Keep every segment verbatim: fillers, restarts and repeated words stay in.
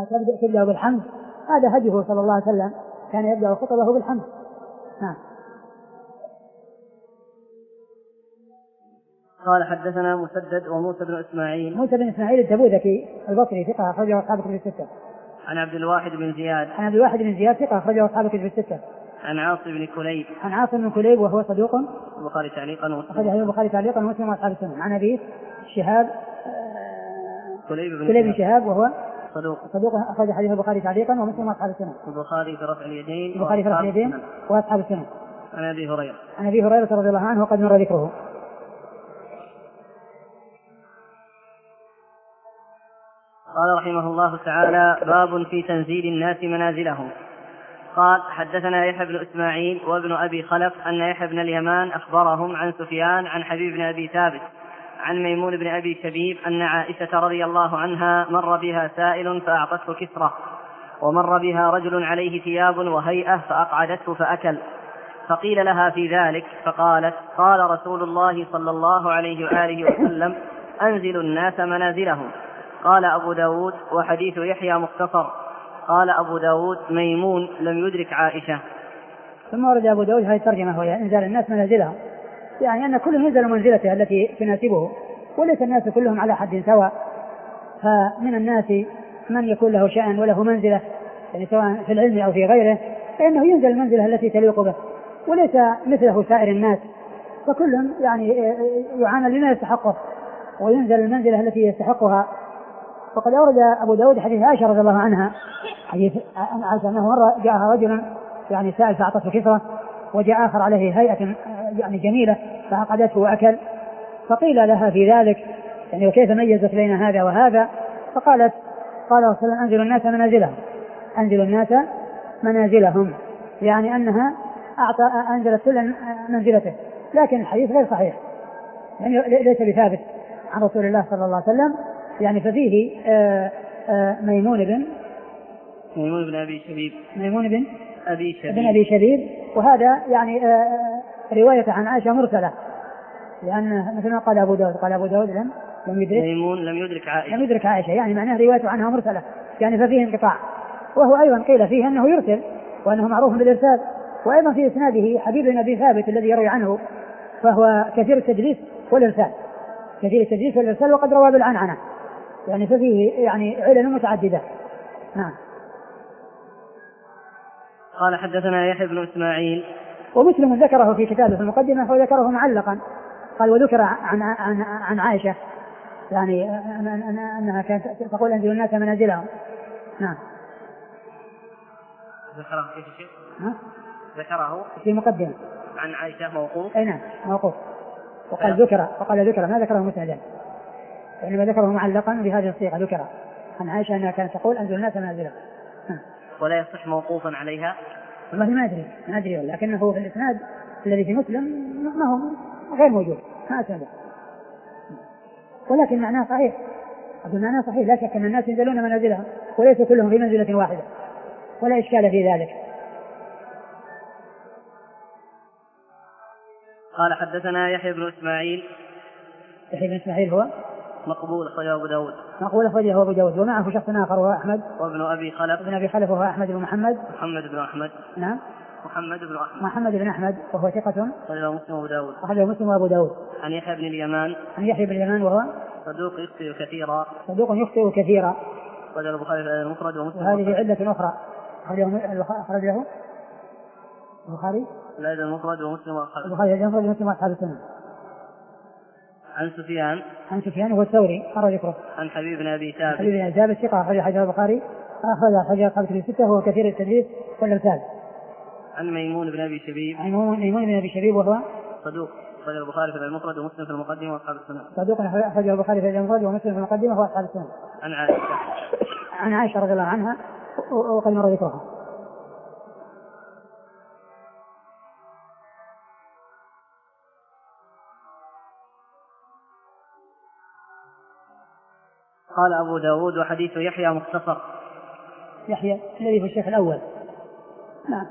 تبدأ بالحمد، هذا هديه صلى الله عليه وسلم، كان يبدأ خطبه بالحمد. نعم. قال حدثنا مسدد وموسى بن إسماعيل. موسى بن إسماعيل التبوذكي البصري ثقة أخرجه أصحاب الكتب الستة. عن عبد الواحد بن زياد. عن عبد الواحد بن زياد ثقة أخرجه أصحاب الكتب الستة. عن عاصم بن كليب. عن عاصم بن كليب وهو صدوق البخاري تعليقا أخرجه البخاري تعليقا ومسلم وأصحاب السنن. عن أبي شهاب كليب بن, كليب بن شهاب وهو صدوق صدوق أخرج حديث البخاري تعليقا ومسلم وأصحاب السنن. البخاري في رفع اليدين. البخاري في رفع اليدين وأصحاب السنن. عن أبي هريرة. عن أبي هريرة رضي الله عنه وقد مر ذكره. قال رحمه الله تعالى: باب في تنزيل الناس منازلهم. قال: حدثنا يحيى بن إسماعيل وابن أبي خلف أن يحيى بن اليمان أخبرهم عن سفيان عن حبيب بن أبي ثابت عن ميمون بن أبي شبيب أن عائشة رضي الله عنها مر بها سائل فأعطته كسرة، ومر بها رجل عليه ثياب وهيئة فأقعدته فأكل، فقيل لها في ذلك فقالت: قال رسول الله صلى الله عليه وآله وسلم: أنزلوا الناس منازلهم. قال أبو داود: وحديث يحيى مختصر. قال أبو داود: ميمون لم يدرك عائشة. ثم ورد أبو داود هذه الترجمة وهي إنزال الناس منازلهم، يعني أن كل ينزل منزلته التي تناسبه، وليس الناس كلهم على حد سواء، فمن الناس من يكون له شأن وله منزلة، يعني سواء في العلم أو في غيره، فإنه ينزل المنزلة التي تليق به، وليس مثله سائر الناس، فكل يعني يعامل لما يستحقه وينزل المنزلة التي يستحقها. فقد أورد أبو داود حديث عائشة رضي الله عنها، حديث عائشة أنه مرة جاءها رجل يعني سائل فأعطته كسرة، وجاء آخر عليه هيئة يعني جميلة فأقعدته وأكل، فقيل لها في ذلك يعني وكيف ميزت بين هذا وهذا؟ فقالت: قال رسول الله: أنزلوا الناس منازلهم. أنزلوا الناس منازلهم، يعني أنها أعطى أنزلت كل منزلته، لكن الحديث غير صحيح، يعني ليس بثابت عن رسول الله صلى الله عليه وسلم، يعني ففيه آآ آآ ميمون بن ميمون بن أبي شبيب ميمون بن أبي شبيب, بن أبي شبيب وهذا يعني رواية عن عائشة مرسلة، لأن مثل ما قال أبو داود قال أبو داود لم لم يدرك ميمون لم يدرك عائشة لم يدرك عائشة يعني معناه رواية عنها مرسلة، يعني ففيه انقطاع. وهو أيضا قيل فيه أنه يرسل وأنه معروف بالإرسال، وأيضا في إسناده حبيب بن أبي ثابت الذي يروي عنه فهو كثير التدليس والإرسال كثير التدليس والإرسال وقد روى بالعنعنة، يعني ففيه يعني علل متعددة. نعم. قال: حدثنا يحيى بن إسماعيل. ومسلم ذكره في كتابه في المقدمة وذكره معلقا، قال: وذكر عن عن عن عائشة يعني أنها كانت تقول: أنزلوا الناس منازلهم. نعم. ذكره كيف شيء؟ ها؟ ذكره في مقدمة عن عائشة موقوف. أي نعم موقوف. وقال ذكر وقال ذكر ما ذكره مسندا، يعني ما ذكره معلقا بهذه الصيغة ذكر عن عائشة أنها كانت تقول: أنزلوا الناس منازلهم. ولا يصح موقوفا عليها؟ والله ما أدري ما أدري لكنه في الإسناد الذي في مسلم ما هو غير موجود ما أسنده، ولكن معناه صحيح. أقول معناه صحيح، لا شك أن الناس ينزلون منازلهم وليس كلهم في منزلة واحدة، ولا إشكال في ذلك. قال: حدثنا يحيى بن إسماعيل. يحيى بن إسماعيل هو مقبول أخرجه أبو داود. مقبول أخرجه أبو داود، ومعه شخص آخر وهو أحمد وابن أبي خلف. ابن أبي خلف وهو أحمد بن محمد محمد بن أحمد. نعم محمد بن أحمد محمد بن أحمد وهو ثقة أخرجه مسلم وأبو داود. أخرجه مسلم وأبو داود. عن يحيى بن اليمان. عن يحيى بن اليمان وهو صدوق يخطئ كثيرا. صدوق يخطئ كثيرا. أخرجه البخاري في المفرد ومسلم. وهذه علة أخرى أخرجه البخاري لا المفرد ومسلم وأصحاب البخاري المفرد ومسلم وأصحاب السنن. عن سفيان. عن سفيان هو الثوري أخرج ذكره. عن حبيب بن أبي ثابت. حبيب بن أبي ثابت ثقة أخرج حديث البخاري أخرج حديث أصحاب الكتب الستة وهو كثير التدليس والإرسال. عن ميمون بن أبي شبيب. عن ميمون بن أبي شبيب وهو صدوق أخرج البخاري في المفرد ومسلم في المقدمة وأصحاب السنن. صدوق أخرج البخاري في المفرد ومسلم في المقدمة وأصحاب السنن. عن عائشة. عن عائشة رضي الله عنها وقد مر ذكرها. قال أبو داود: وحديث يحيى مختصر. يحيى الذي في الشيخ الأول. نعم.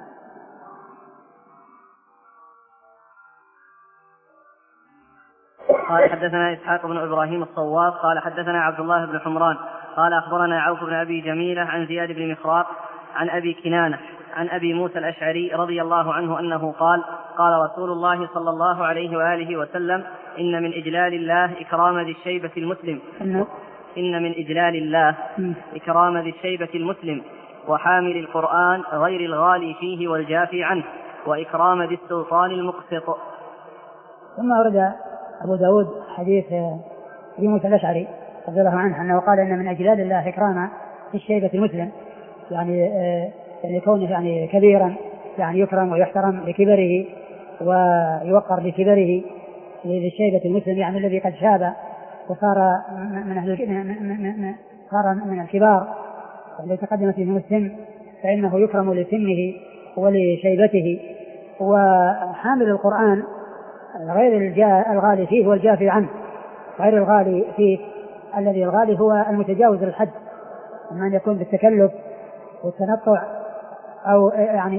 قال: حدثنا إسحاق بن إبراهيم الصواف قال: حدثنا عبد الله بن حمران قال أخبرنا عوف بن أبي جميلة عن زياد بن مخراق عن أبي كنانة عن أبي موسى الأشعري رضي الله عنه أنه قال قال رسول الله صلى الله عليه وآله وسلم إن من إجلال الله إكرام ذي الشيبة المسلم إن من إجلال الله إكرام ذي الشيبة المسلم وحامل القرآن غير الغالي فيه والجافي عنه وإكرام ذي السلطان المقسط. ثم أورد أبو داود حديث أبي موسى الأشعري رضي الله عنه أنه قال إن من إجلال الله إكرام ذي الشيبة المسلم، يعني يعني كونه يعني كبيرا، يعني يكرم ويحترم لكبره ويوقر لكبره، ذي الشيبة المسلم يعني الذي قد شاب وصار من أهل صار من الكبار الذي تقدمت فيهم السن، فإنه يكرم لسنه ولشيبته. وحامل القرآن غير الغالي فيه والجافي عنه، غير الغالي فيه الذي الغالي هو المتجاوز الحد، أما أن يكون بالتكلف والتنطع أو يعني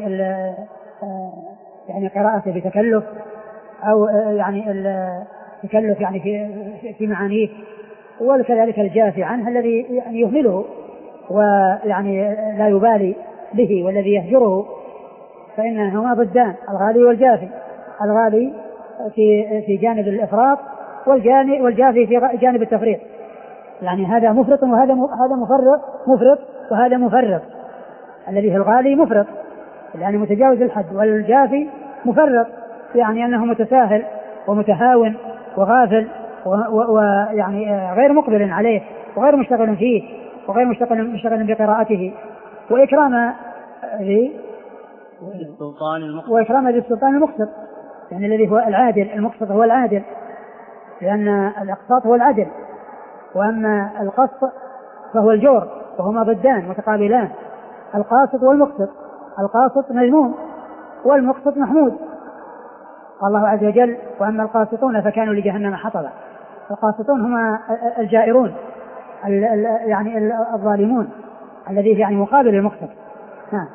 يعني قراءته بتكلف أو يعني التكلف يعني في في معانيه، وكذلك الجافي عنه الذي يعني يهمله ويعني لا يبالي به والذي يهجره، فإنهما ضدان الغالي والجافي، الغالي في في جانب الإفراط والجافي في جانب التفريط، يعني هذا مفرط وهذا هذا مفرط مفرط وهذا مفرط. الذي هو الغالي مفرط يعني متجاوز الحد، والجافي مفرط يعني أنه متساهل ومتهاون وغافل ويعني غير مقبل عليه وغير مشتغل فيه وغير مشتغل مشتغل بقراءته. وإكرام ذي السلطان المقسط وإكرام ذي السلطان المقسط يعني الذي هو العادل، المقسط هو العادل، لأن الأقساط هو العدل، وأما القسط فهو الجور، وهما ضدان متقابلان، القاسط والمقسط. القاسط مذموم والمقسط محمود. قال الله عز وجل وأما القاسطون فكانوا لجهنم حطبا. القاسطون هما الجائرون يعني الظالمون الذي يعني مقابل المقسط. نعم.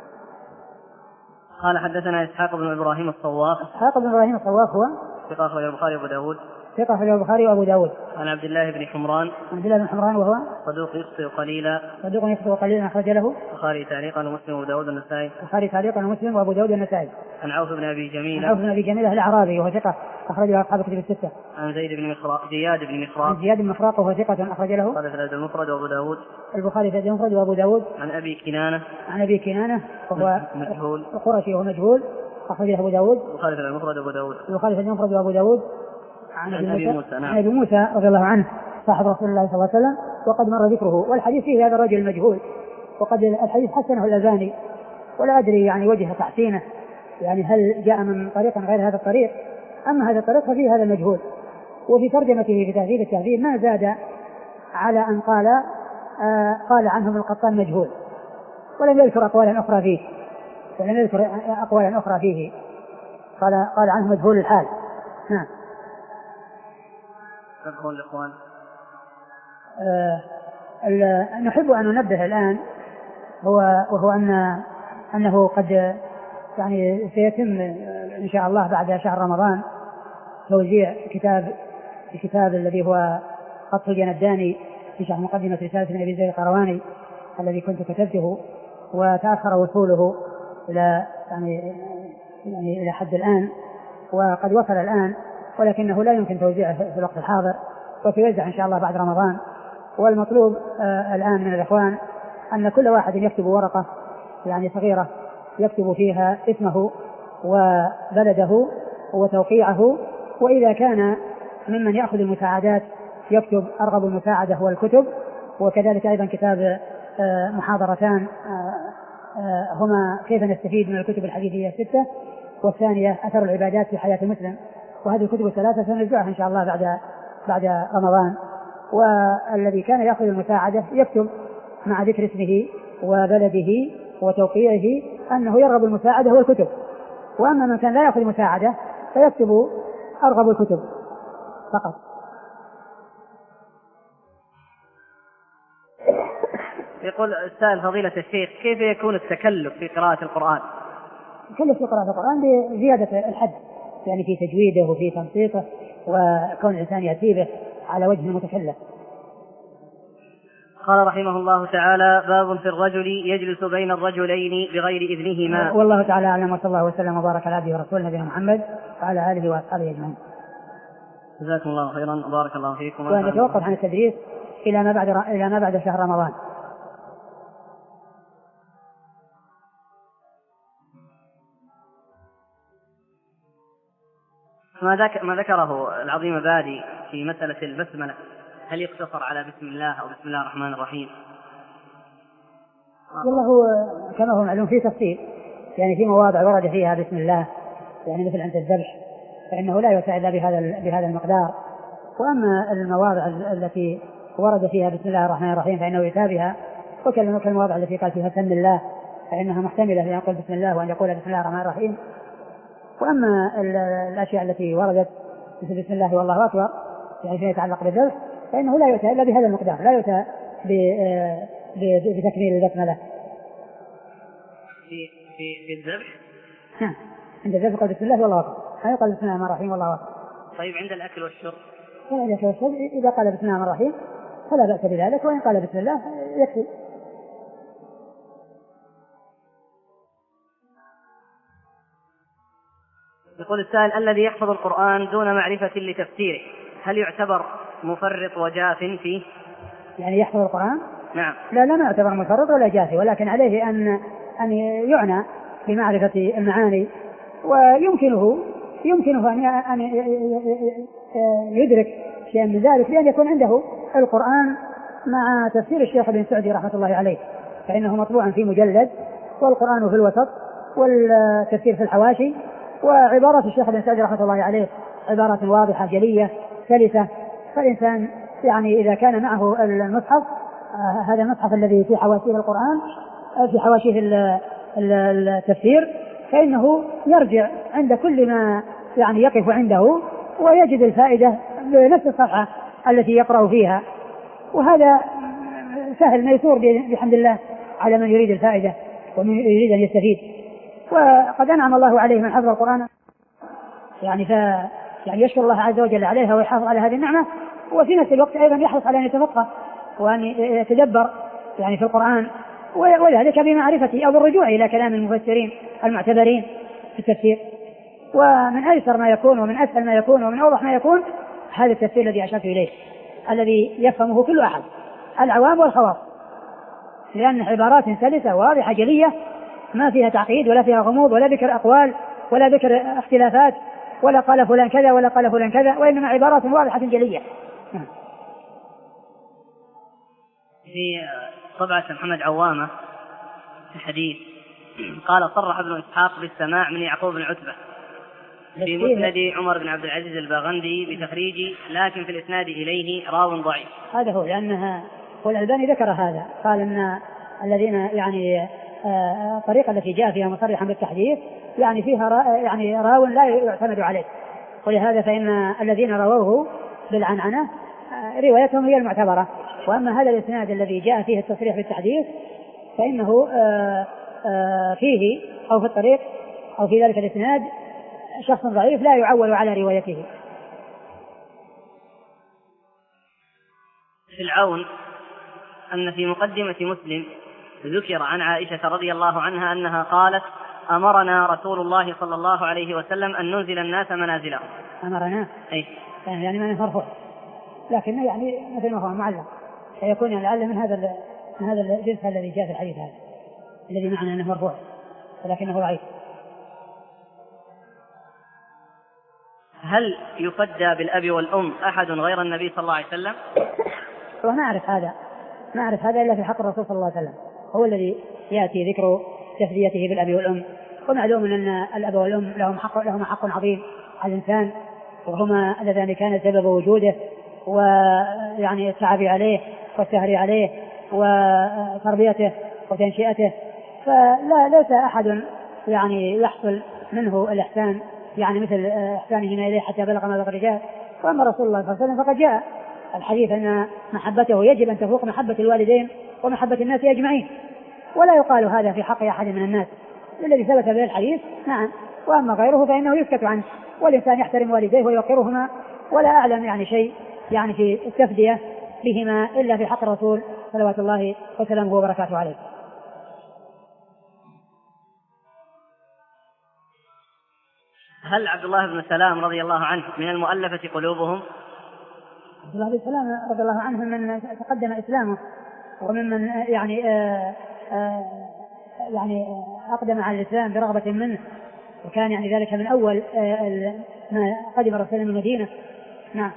قال حدثنا إسحاق بن إبراهيم الصواف. إسحاق بن إبراهيم الصواف هو ثقة أخرجه البخاري وأبو داود. ثقة أخرجه البخاري وأبو داود. عن عبد الله بن حمران. عبد الله بن حمران وهو صدوق يخطئ قليلا. صدوق يخطئ قليلا أخرج له البخاري تعليقا ومسلم وأبو داود والنسائي. البخاري تعليقا ومسلم وأبو داود والنسائي. عن عوف بن أبي جميلة. عوف بن أبي جميلة الأعرابي وهو ثقة أخرج له أصحاب الكتب الستة. عن زيد بن مخراق زياد بن مخراق. زياد بن مخراق وهو ثقة أخرج له البخاري في الأدب المفرد وأبو داود. البخاري في الأدب المفرد وأبو داود. عن أبي كنانة. عن أبي كنانة وهو مجهول قرشي وهو مجهول أخرج له أبو داود. البخاري في الأدب المفرد وأبو داود. البخاري في الأدب المفرد وأبو داود. عن أبي موسى. نعم. عن أبي موسى رضي الله عنه صاحب رسول الله صلى الله عليه وسلم، وقد مر ذكره، والحديث فيه هذا الرجل المجهول، وقد الحديث حسنه الألباني، ولا أدري يعني وجه تحسينه، يعني هل جاء من طريق غير هذا الطريق، أما هذا الطريق ففيه هذا المجهول. وفي ترجمته في تهذيب التهذيب ما زاد على أن قال آه قال عنه ابن القطان مجهول، ولم يذكر أقوالا أخرى فيه ولم يذكر أقوالا أخرى فيه قال قال عنه مجهول الحال. نعم. تدخل الإخوان. آه نحب أن ننبه الآن هو وهو أن أنه قد يعني سيتم إن شاء الله بعد شهر رمضان توزيع كتاب الكتاب الذي هو خط الجنداني في شرح مقدمة رسالة ابن أبي زيد القرواني الذي كنت كتبته، وتأخر وصوله إلى يعني يعني إلى حد الآن، وقد وصل الآن ولكنه لا يمكن توزيعه في الوقت الحاضر، وسيوزع إن شاء الله بعد رمضان. والمطلوب آه الآن من الإخوان أن كل واحد يكتب ورقة يعني صغيرة يكتب فيها اسمه وبلده وتوقيعه، وإذا كان ممن يأخذ المساعدات يكتب أرغب المساعدة والكتب، وكذلك أيضا كتاب آه محاضرتان آه آه هما كيف نستفيد من الكتب الحديثية الستة، والثانية أثر العبادات في حياة المسلم. وهذه الكتب الثلاثة سنرجعها إن شاء الله بعد بعد رمضان. والذي كان يأخذ المساعدة يكتب مع ذكر اسمه وبلده وتوقيعه أنه يرغب المساعدة والكتب، وأما من كان لا يأخذ المساعدة فيكتب أرغب الكتب فقط. يقول السائل فضيلة الشيخ كيف يكون التكلف في قراءة القرآن؟ التكلف في قراءة القرآن بزيادة الحد يعني في تجويده وفي تنسيقه، وكون الإنسان يأتي به على وجه المتكلف. قال رحمه الله تعالى: باب في الرجل يجلس بين الرجلين بغير إذنهما. والله تعالى أعلم، وصلى الله وسلم وبارك على عبده ورسوله نبينا محمد وعلى آله وأصحابه أجمعين. جزاكم الله خيرا وبارك الله فيكم. ونتوقف عن التدريس إلى ما بعد إلى ما بعد شهر رمضان. ما ذكره العظيم بادي في مسألة البسملة، هل يقتصر على بسم الله أو بسم الله الرحمن الرحيم؟ والله كما هو معلوم في تفصيل، يعني في مواضع ورد فيها بسم الله، يعني مثل عند الذبح فإنه لا يؤتى إلا بهذا بهذا المقدار. وأما المواضع التي ورد فيها بسم الله الرحمن الرحيم فإنه يؤتى بها، وكالمواضع التي قال فيها بسم الله فإنها محتملة أن يقول بسم الله وأن يقول بسم الله الرحمن الرحيم. وأما الأشياء التي وردت مثل بسم الله والله أكبر يعني فيما يتعلق بالذبح فإنه لا يؤتى إلا بهذا المقدار، لا يؤتى بتكميل البسملة. في في في الذبح؟ نعم، عند الذبح قال بسم الله والله أكبر، لا يقال بسم الله الرحمن الرحيم والله أكبر. طيب عند الأكل والشرب؟ عند الأكل والشرب إذا قال بسم الله الرحمن الرحيم فلا بأس بذلك، وإن قال بسم الله يكفي. يقول السائل: الذي يحفظ القرآن دون معرفة لتفسيره هل يعتبر مفرط وجاف فيه؟ يعني يحفظ القرآن؟ نعم. لا لا ما يعتبر مفرط ولا جافي، ولكن عليه أن أن يعنى بمعرفة المعاني، ويمكنه يمكنه أن أن يدرك شيئا من ذلك بأن يكون عنده القرآن مع تفسير الشيخ ابن سعدي رحمة الله عليه، فإنه مطبوع في مجلد، والقرآن في الوسط والتفسير في الحواشي، وعبارات الشيخ ابن سعدي رحمة الله عليه عبارات واضحة جلية سلسة. فالإنسان يعني إذا كان معه المصحف، آه هذا المصحف الذي في حواشيه القرآن آه في حواشيه التفسير، فإنه يرجع عند كل ما يعني يقف عنده ويجد الفائدة بنفس الصفحة التي يقرأ فيها، وهذا سهل ميسور بحمد الله على من يريد الفائدة ومن يريد أن يستفيد. وقد أنعم الله عليه من حفظ القرآن، يعني ف يعني يشكر الله عز وجل عليها ويحافظ على هذه النعمة، وفي نفس الوقت أيضا يحرص على أن يتفقه وأن يتدبر يعني في القرآن، وذلك بمعرفته أو بالرجوع إلى كلام المفسرين المعتبرين في التفسير. ومن أيسر ما يكون ومن أسهل ما يكون ومن أوضح ما يكون هذا التفسير الذي أشرت إليه، الذي يفهمه كل أحد، العوام والخواص، لأن عبارات سلسة واضحة جلية ما فيها تعقيد ولا فيها غموض ولا ذكر أقوال ولا ذكر اختلافات ولا قال فلان كذا ولا قال فلان كذا، وإنما عبارات واضحة جلية. في طبعة محمد عوامة في الحديث قال: صرح ابن إسحاق بالسماع من يعقوب بن عتبة في مسند عمر بن عبد العزيز الباغندي بتخريج، لكن في الإسناد إليه راو ضعيف. هذا هو، لأنها والألباني ذكر هذا، قال أن الذين يعني الطريقة التي جاء فيها مصرحا بالتحديث يعني فيها را يعني راو لا يعتمد عليه، ولهذا فإن الذين رووه بالعنعنة روايتهم هي المعتبرة. وأما هذا الإسناد الذي جاء فيه التصريح بالتحديث فإنه آآ آآ فيه أو في الطريق أو في ذلك الإسناد شخص ضعيف لا يعول على روايته. في العون أن في مقدمة مسلم ذكر عن عائشة رضي الله عنها أنها قالت: أمرنا رسول الله صلى الله عليه وسلم أن ننزل الناس منازلهم. أمرنا أي يعني ما مرفوع، لكن يعني مثل ما هو معلق سيكون يعني لعل من هذا من هذا الجنس الذي جاء في الحديث هذا الذي معنى أنه مرفوع ولكنه ضعيف. هل يفدى بالأب والأم أحد غير النبي صلى الله عليه وسلم؟ وما أعرف هذا ما أعرف هذا إلا في حق الرسول صلى الله عليه وسلم، هو الذي يأتي ذكر تفديته بالأب والأم. ومعلوم أن الأب والأم لهم حق لهم حق عظيم على الإنسان، وهما اللذان كان سبب وجوده ويعني التعب عليه والسهر عليه وتربيته وتنشئته، فلا ليس أحد يعني يحصل منه الإحسان يعني مثل إحسانهما إليه حتى بلغ ما بلغ الرجال. وأما رسول الله صلى الله عليه وسلم فقد جاء الحديث أن محبته يجب أن تفوق محبة الوالدين ومحبة الناس أجمعين، ولا يقال هذا في حق أحد من الناس الذي ثبت به الحديث. نعم، وأما غيره فإنه يسكت عنه، والإنسان يحترم والديه ويوقرهما، ولا أعلم يعني شيء يعني في التفدية بهما إلا في حق الرسول صلوات الله وسلامه وبركاته عليه. هل عبد الله بن سلام رضي الله عنه من المؤلفة قلوبهم؟ عبد الله بن سلام رضي الله عنه من تقدم إسلامه وممن يعني آآ آآ يعني أقدم على الإسلام برغبة منه، وكان يعني ذلك من أول ما قدم الرسول من المدينة. نعم.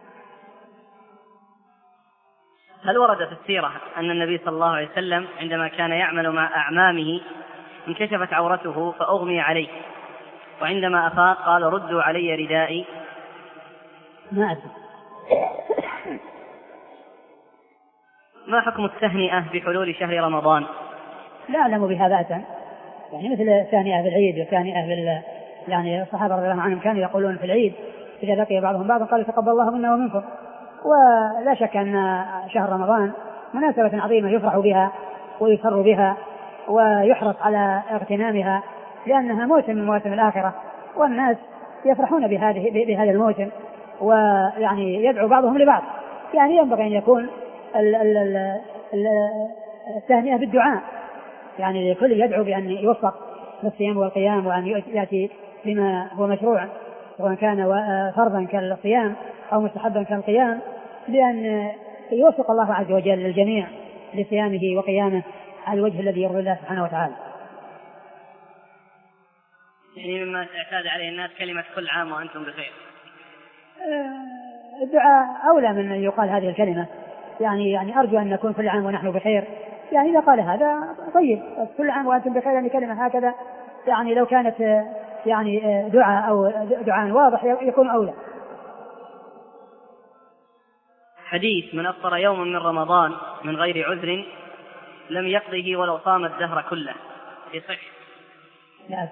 هل ورد في السيرة أن النبي صلى الله عليه وسلم عندما كان يعمل مع أعمامه انكشفت عورته فأغمي عليه، وعندما أفاق قال ردوا علي ردائي؟ ما أدري. ما حكم التهنئة بحلول شهر رمضان؟ لا أعلم بها بأسا، يعني مثل التهنئة في العيد والتهنئة في يعني الصحابة رضي الله عنهم كانوا يقولون في العيد إذا لقي بعضهم بعضا قالوا تقبل الله منا ومنكم. ولا شك أن شهر رمضان مناسبة عظيمة يفرح بها ويسر بها ويحرص على اغتنامها، لأنها موسم من مواسم الآخرة، والناس يفرحون بهذه بهذا الموسم، ويعني يدعو بعضهم لبعض. يعني ينبغي أن يكون التهنئة بالدعاء، يعني الكل يدعو بأن يوفق للصيام والقيام، وأن يأتي بما هو مشروع سواء كان فرضا كالصيام أو مستحبا كالقيام، بأن يوفق الله عز وجل للجميع لصيامه وقيامه على الوجه الذي يرضي الله سبحانه وتعالى. يعني مما اعتاد عليه الناس كلمة كل عام وأنتم بخير. الدعاء أولى من أن يقال هذه الكلمة، يعني يعني أرجو أن نكون كل عام ونحن بخير. يعني إذا قال هذا طيب، كل عام وأنتم بخير يعني كلمة هكذا، يعني لو كانت يعني دعاء أو دعاء واضح يكون أولى. حديث من أفطر يوما من رمضان من غير عذر لم يقضه ولو صام الدهر كله يصح؟ لا.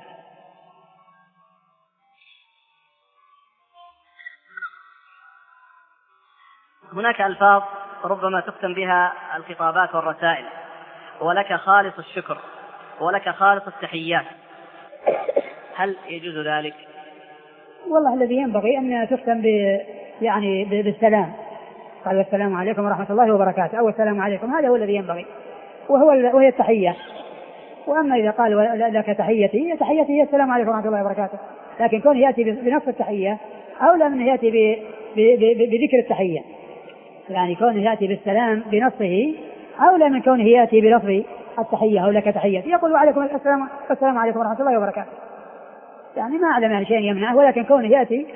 هناك ألفاظ ربما تختم بها الخطابات والرسائل، ولك خالص الشكر ولك خالص التحيات، هل يجوز ذلك؟ والله الذي ينبغي أن تختم ب يعني بالسلام، قال السلام عليكم ورحمة الله وبركاته أو السلام عليكم، هذا هو الذي ينبغي، وهو وهي التحية. وأما إذا قال لك تحيتي، تحيتي هي السلام عليكم ورحمة الله وبركاته، لكن كونه يأتي بنفس التحية أولى من يأتي بذكر التحية. يعني كونه يأتي بالسلام بنصه أولى من كونه يأتي بلفظ التحية أو لك تحيتي، يقول وعليكم السلام السلام عليكم ورحمة الله وبركاته. يعني ما أعلم عن شيء يمنعه، ولكن كونه يأتي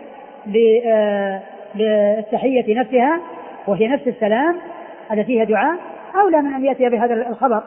بالتحية نفسها وهي نفس السلام التي هي دعاء أولى من أن يأتي بهذا الخبر.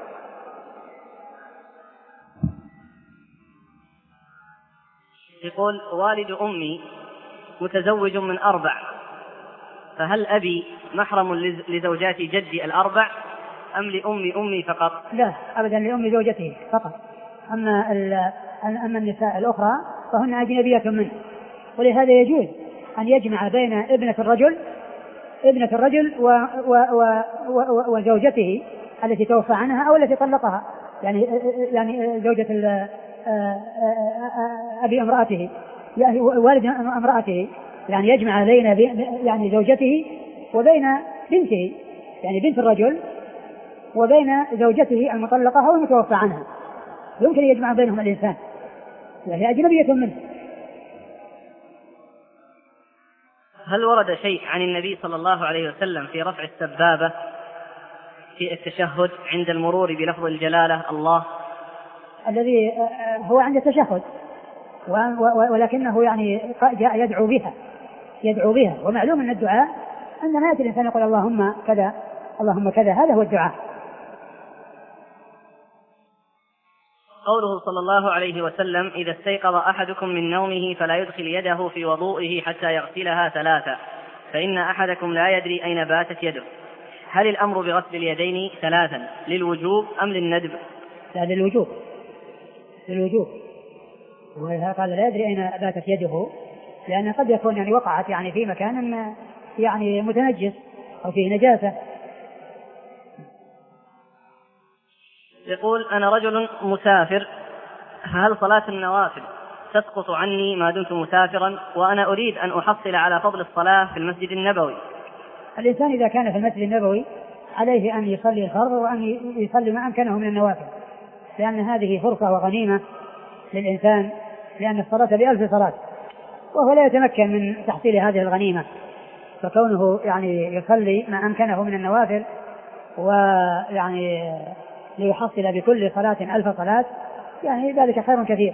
يقول والد أمي متزوج من أربع، فهل أبي محرم لزوجات جدي الأربع أم لأم أمي فقط؟ لا أبدا، لأم زوجته فقط. أما, أما النساء الأخرى فهن أجنبية منه، ولهذا يجوز أن يجمع بين ابنة الرجل ابنة الرجل و و و و وزوجته التي توفى عنها أو التي طلقها، يعني يعني زوجة أبي امرأته، يعني والد امرأته، يعني يجمع بين يعني زوجته وبين بنته، يعني بنت الرجل وبين زوجته المطلقة أو المتوفى عنها، يمكن يجمع بينهم الإنسان، وهي أجنبية منه. هل ورد شيء عن النبي صلى الله عليه وسلم في رفع السبابة في التشهد عند المرور بلفظ الجلالة الله؟ الذي هو عند التشهد، ولكنه يعني جاء يدعو بها يدعو بها ومعلوم أن الدعاء عندما يأتي الإنسان يقول اللهم كذا اللهم كذا، هذا هو الدعاء. قوله صلى الله عليه وسلم إذا استيقظ أحدكم من نومه فلا يدخل يده في وضوئه حتى يغسلها ثلاثة فإن أحدكم لا يدري أين باتت يده، هل الأمر بغسل اليدين ثلاثا للوجوب أم للندب؟ لا، للوجوب للوجوب وقال لا يدري أين باتت يده، لأن قد يكون يعني وقعت يعني في مكان يعني متنجس أو فيه نجاسة. يقول أنا رجل مسافر، هل صلاة النوافل تسقط عني ما دمت مسافرا، وأنا أريد أن أحصل على فضل الصلاة في المسجد النبوي؟ الإنسان إذا كان في المسجد النبوي عليه أن يصلي الفرض وأن يصلي ما أمكنه من النوافل، لأن هذه فرصة وغنيمة للإنسان، لأن الصلاة بألف صلاة وهو لا يتمكن من تحصيل هذه الغنيمة، فكونه يعني يصلي ما أمكنه من النوافل ويعني ليحصل بكل صلاة ألف صلاة يعني ذلك خير كثير.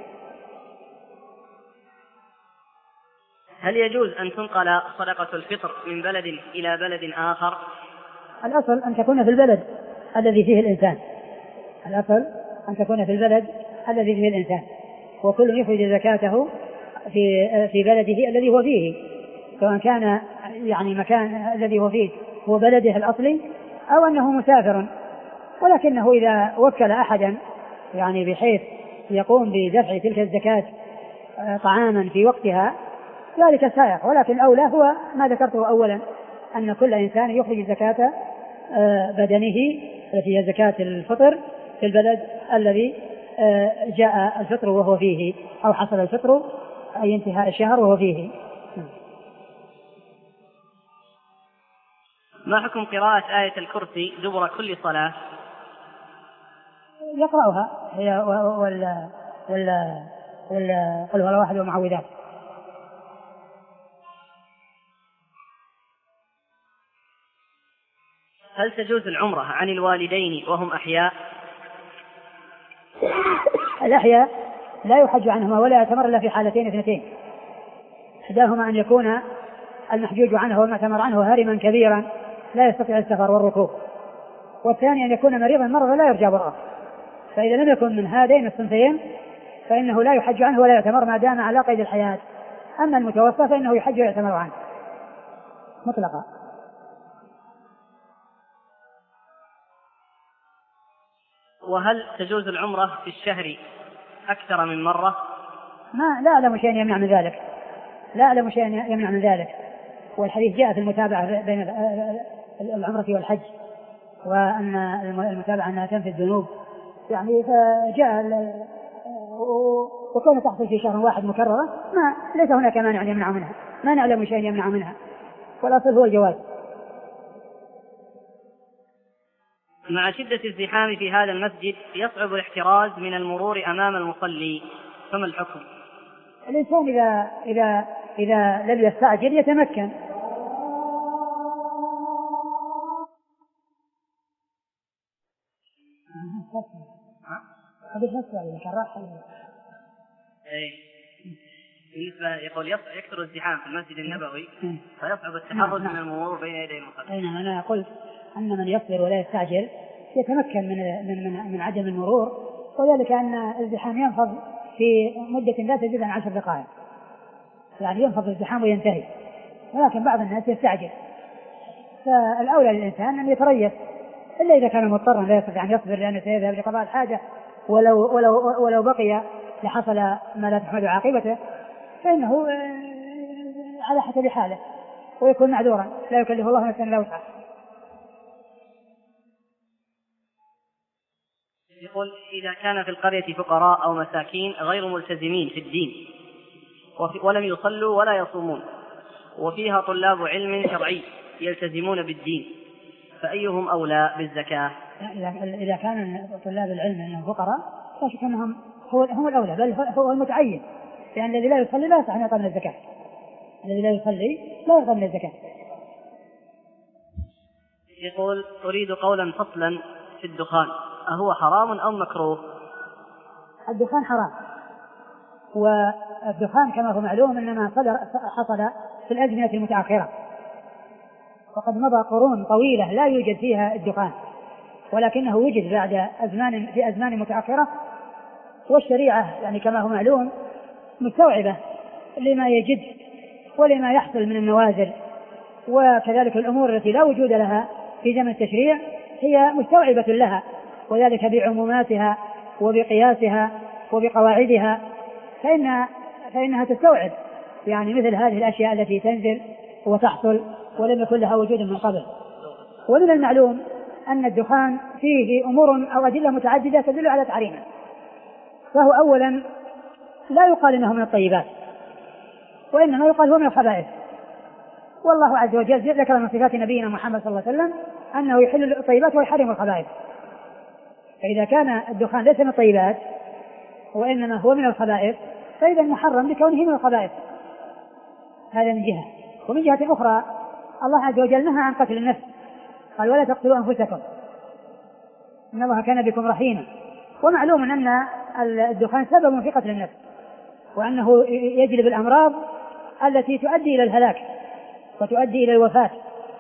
هل يجوز أن تنقل صدقة الفطر من بلد إلى بلد آخر؟ الأصل أن تكون في البلد الذي فيه الإنسان، الأصل أن تكون في البلد الذي فيه الإنسان، وكل يخرج زكاته في في بلده الذي هو فيه، سواء كان يعني مكان الذي هو فيه هو بلده الأصلي أو أنه مسافر، ولكنه إذا وكل أحدا يعني بحيث يقوم بدفع تلك الزكاة طعاما في وقتها ذلك سائق، ولكن الأولى هو ما ذكرته أولا، أن كل إنسان يخرج زكاة بدنه التي هي زكاة الفطر في البلد الذي جاء الفطر وهو فيه أو حصل الفطر أي انتهاء الشهر وهو فيه. ما حكم قراءة آية الكرسي دبر كل صلاة؟ يقرأها هي ولا ولا ولا قل هو واحد ومعوذات. هل تجوز العمرة عن الوالدين وهم أحياء؟ الأحياء لا يحج عنهما ولا يعتمر إلا في حالتين اثنتين، إحداهما أن يكون المحجوج عنه والمعتمر عنه هارما كبيرا لا يستطيع السفر والركوب، والثاني أن يكون مريضا مرضا لا يرجى برأه، فإذا لم يكن من هذين الصنفين فإنه لا يحج عنه ولا يعتمر ما دام على قيد الحياة، أما المتوفى فإنه يحج ويعتمر عنه مطلقا. وهل تجوز العمرة في الشهر أكثر من مرة؟ ما لا أعلم شيئا يمنع من ذلك، لا أعلم شيئا يمنع من ذلك، والحديث جاء في المتابعة بين العمرة والحج، وأن المتابعة أنها تنفي الذنوب يعني، فجاء وكون تحصل في شهر واحد مكررة ما ليس هناك مانع يمنع منها، ما نعلم شيئا يمنع منها، والأصل هو الجواز. مع شدة الزحام في هذا المسجد يصعب الاحتراز من المرور أمام المصلي، فما الحكم؟ الإنسان إذا إذا إذا لم يستعجل يتمكن. بالنسبة يقول يكثر الزحام في المسجد النبوي فيصعب التحرز من المرور بين يدي المصلي. أنا قلت أن من يصبر ولا يستعجل يتمكن من من من عدم المرور، وذلك أن الزحام ينفض في مدة لا تزيد عن عشر دقائق، يعني ينفض الزحام وينتهي، ولكن بعض الناس يستعجل، فالأولى للإنسان أن يتريث إلا إذا كان مضطرا لا يستطيع أن يصبر لأنه سيذهب لقضاء الحاجة، ولو ولو ولو بقي لحصل ما لا تحمد عاقبته فإنه على حسب حاله ويكون معذورا، لا يكلف الله نفسا إلا وسعها. يقول إذا كان في القرية فقراء أو مساكين غير ملتزمين في الدين ولم يصلوا ولا يصومون، وفيها طلاب علم شرعي يلتزمون بالدين، فأيهم أولى بالزكاة؟ إذا كان طلاب العلم أنهم فقراء لا شك أنهم هم الأولى، بل هو المتعين، لأن الذي لا يصلي لا يصح أن يعطى من الزكاة، الذي لا يصلي لا يعطى من الزكاة. يقول أريد قولا فصلا في الدخان، أهو حرام أو مكروه؟ الدخان حرام، والدخان كما هو معلوم إنما حصل في الأزمنة المتأخرة، وقد مضى قرون طويلة لا يوجد فيها الدخان، ولكنه وجد بعد أزمان في أزمان متأخرة، والشريعة يعني كما هو معلوم مستوعبة لما يجد ولما يحصل من النوازل، وكذلك الأمور التي لا وجود لها في زمن التشريع هي مستوعبة لها، وذلك بعموماتها وبقياسها وبقواعدها، فإن فإنها تستوعب يعني مثل هذه الأشياء التي تنزل وتحصل ولم يكن لها وجود من قبل. ومن المعلوم أن الدخان فيه أمور أو أدلة متعددة تدل على تحريمه، فهو أولا لا يقال إنه من الطيبات، وإنما يقال هو من الخبائث، والله عز وجل ذكر من صفات نبينا محمد صلى الله عليه وسلم أنه يحل الطيبات ويحرم الخبائث. فإذا كان الدخان ليس من الطيبات وإنما هو من الخبائث فإذا محرم لكونه من الخبائث. هذا من جهة. ومن جهة أخرى الله عز وجل نهى عن قتل النفس، قال ولا تقتلوا أنفسكم إن الله كان بكم رحيما. ومعلوم أن الدخان سبب في قتل النفس وأنه يجلب الأمراض التي تؤدي إلى الهلاك وتؤدي إلى الوفاة.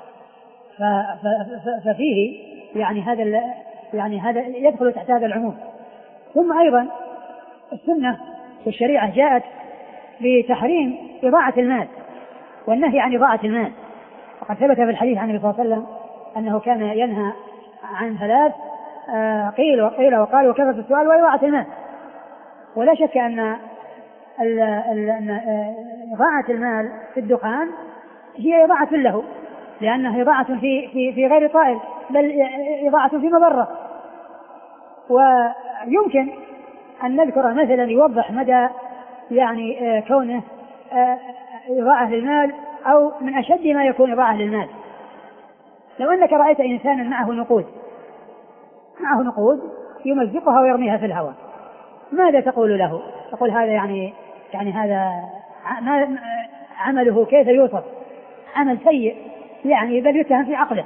ففيه يعني هذا يعني هذا يدخل تحت هذا العموم. ثم أيضا السنة والشريعة جاءت بتحريم إضاعة المال والنهي عن إضاعة المال. وقد ثبت في الحديث عن النبي صلى الله عليه وسلم أنه كان ينهى عن ثلاث آه قيل وقيل وقال وكثرة السؤال وإضاعة المال. ولا شك أن إضاعة المال في الدخان هي إضاعة له، لأنها إضاعة في, في, في غير طائل، بل إضاعة في مضرة. ويمكن أن نذكر مثلا يوضح مدى يعني كونه إضاعة للمال أو من أشد ما يكون إضاعة للمال. لو أنك رأيت إنسانا معه نقود معه نقود يمزقها ويرميها في الهواء، ماذا تقول له؟ تقول هذا يعني يعني هذا عمله كيف يوصف؟ عمل سيء يعني بل يتهم في عقله.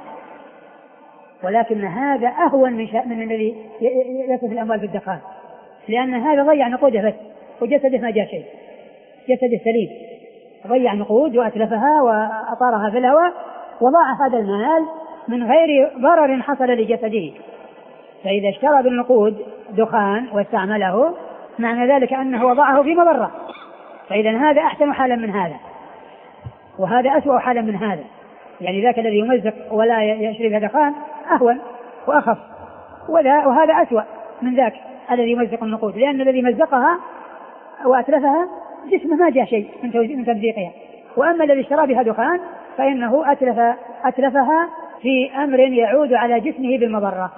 ولكن هذا أهون من, من الذي يصف الأموال في الدخان، لأن هذا ضيع نقوده بس وجسده ما جاء شيء، جسده سليم، ضيع نقود وأتلفها وأطارها في الهواء وضاع هذا المال من غير ضرر حصل لجسده. فإذا اشترى بالنقود دخان واستعمله معنى ذلك أنه وضعه في مضرة. فإذا هذا أحسن حالا من هذا وهذا أسوأ حالا من هذا. يعني ذاك الذي يمزق ولا يشرب هذا دخان أهون وأخف، وهذا أسوأ من ذاك الذي يمزق النقود، لأن الذي مزقها وأتلفها جسمه ما جاء شيء من تمزيقها. وأما الذي اشترى بها دخان فإنه أتلف أتلفها في أمر يعود على جسمه بالمضرة.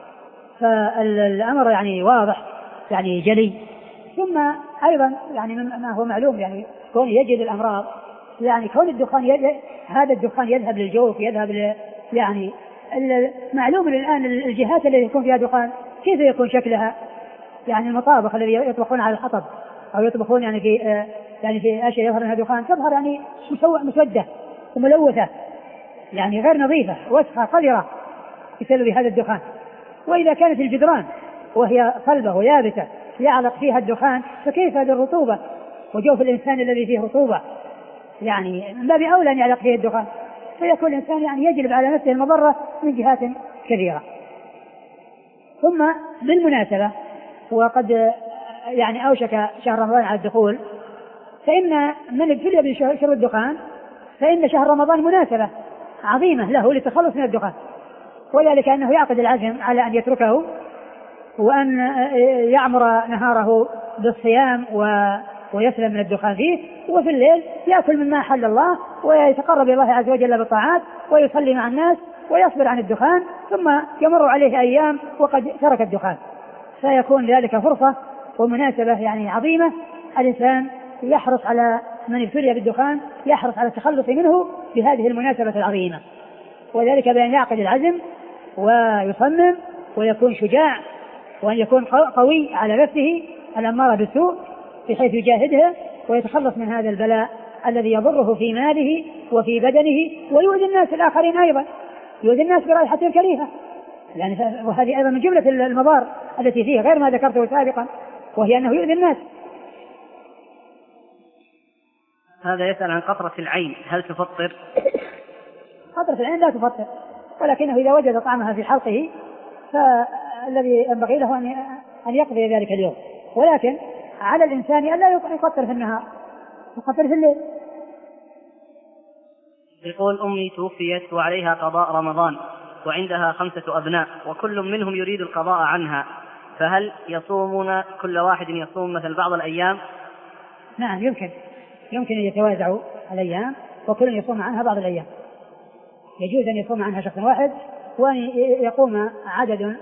فالأمر يعني واضح يعني جلي. ثم أيضا يعني ما هو معلوم يعني كون يجد الأمراض، يعني كون الدخان يد... هذا الدخان يذهب للجوف يذهب ل... يعني معلوم الآن الجهات التي يكون فيها دخان كيف يكون شكلها. يعني المطابخ الذي يطبخون على الحطب أو يطبخون يعني في آه يعني في أشياء يظهر منها دخان تظهر يعني مسودة وملوثة يعني غير نظيفة وسخة قذرة بسبب هذا الدخان. وإذا كانت الجدران وهي صلبة ويابسة يعلق فيها الدخان فكيف هذه الرطوبة وجوف الإنسان الذي فيه رطوبة، يعني من باب أولى أن يعلق فيه الدخان. فيكون الإنسان يعني يجلب على نفسه المضرة من جهات كثيرة. ثم بالمناسبة وقد يعني أوشك شهر رمضان على الدخول، فإن من ابتلي بشرب الدخان فإن شهر رمضان مناسبة عظيمة له للتخلص من الدخان، وذلك أنه يعقد العزم على أن يتركه وأن يعمر نهاره بالصيام ويسلم من الدخان فيه، وفي الليل يأكل مما حل الله ويتقرب إلى الله عز وجل بالطاعات ويصلي مع الناس ويصبر عن الدخان، ثم يمر عليه أيام وقد ترك الدخان. فيكون ذلك فرصة ومناسبة يعني عظيمة. الإنسان يحرص على من ابتلي بالدخان يحرص على التخلص منه بهذه المناسبة العظيمة، وذلك بأن يعقد العزم ويصمم ويكون شجاع وأن يكون قوي على نفسه الأمارة بالسوء بحيث يجاهدها ويتخلص من هذا البلاء الذي يضره في ماله وفي بدنه ويؤذي الناس الآخرين أيضا، يؤذي الناس برائحته الكريهة يعني. وهذه أيضا من جملة المضار التي فيه غير ما ذكرته سابقا، وهي أنه يؤذي الناس. هذا يسأل عن قطرة العين هل تفطر؟ قطرة العين لا تفطر، ولكنه إذا وجد طعمها في حلقه فالذي ينبغي له أن يقضي ذلك اليوم. ولكن على الإنسان أن لا يقطر في النهار، يقطر في الليل. يقول أمي توفيت وعليها قضاء رمضان وعندها خمسة أبناء وكل منهم يريد القضاء عنها، فهل يصومون كل واحد يصوم مثل بعض الأيام؟ نعم يمكن يمكن أن يتوازعوا الأيام وكل يصوم عنها بعض الأيام. يجوز أن يصوم عنها شخص واحد وأن يقوم عدد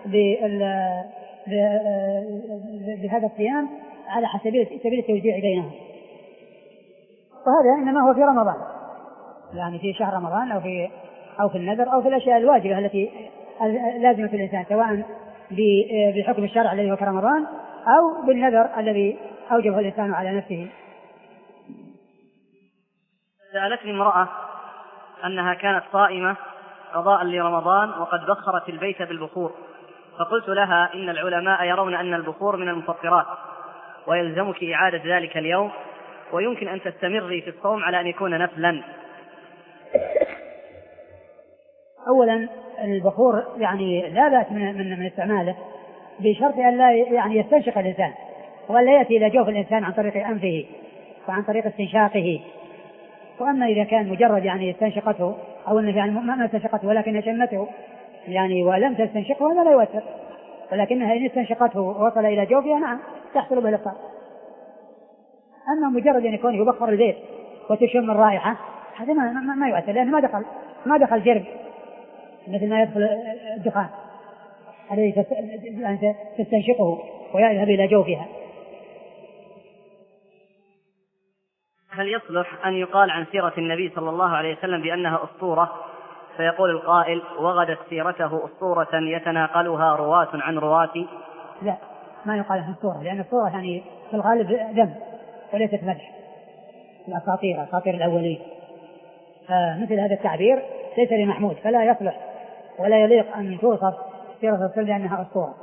بهذا الصيام على حسب سبيل التوزيع بينهم. وهذا إنما هو في رمضان، يعني في شهر رمضان أو في أو في النذر أو في الأشياء الواجبة التي لازمة الإنسان، سواء بحكم الشرع الذي هو كرمضان أو بالنذر الذي أوجبه الإنسان على نفسه. سألتني امرأة أنها كانت صائمة قضاء لرمضان وقد بخرت البيت بالبخور، فقلت لها إن العلماء يرون أن البخور من المفطرات ويلزمك إعادة ذلك اليوم، ويمكن أن تستمري في الصوم على أن يكون نفلا. أولا البخور يعني لا بأس من, من, من استعماله بشرط أن لا يعني يستنشق الإنسان ولا يأتي إلى جوف الإنسان عن طريق أنفه وعن طريق استنشاقه. وأما إذا كان مجرد يعني استنشقته أو أنه يعني ما استنشقته ولكن شمته يعني ولم تستنشقه هذا لا يؤثر، ولكنها إن استنشقته ووصل إلى جوفها نعم تحصل به الإفطار. أما مجرد أن يكون يبخر البيت وتشم الرائحة هذا ما, ما, ما يؤثر، لأنه ما دخل ما دخل جرب مثل ما يدخل الدخان الذي تستنشقه ويذهب إلى جوفها. هل يصلح أن يقال عن سيرة النبي صلى الله عليه وسلم بأنها أسطورة، فيقول القائل وغدت سيرته أسطورة يتناقلها رواة عن رواة؟ لا، ما يقال عنها أسطورة، لأن الأسطورة يعني في الغالب ذم وليست مدح، الأساطير أساطير الأولين، فمثل هذا التعبير ليس بمحمود، فلا يصلح ولا يليق أن توصف سيرة الرسول بأنها أسطورة.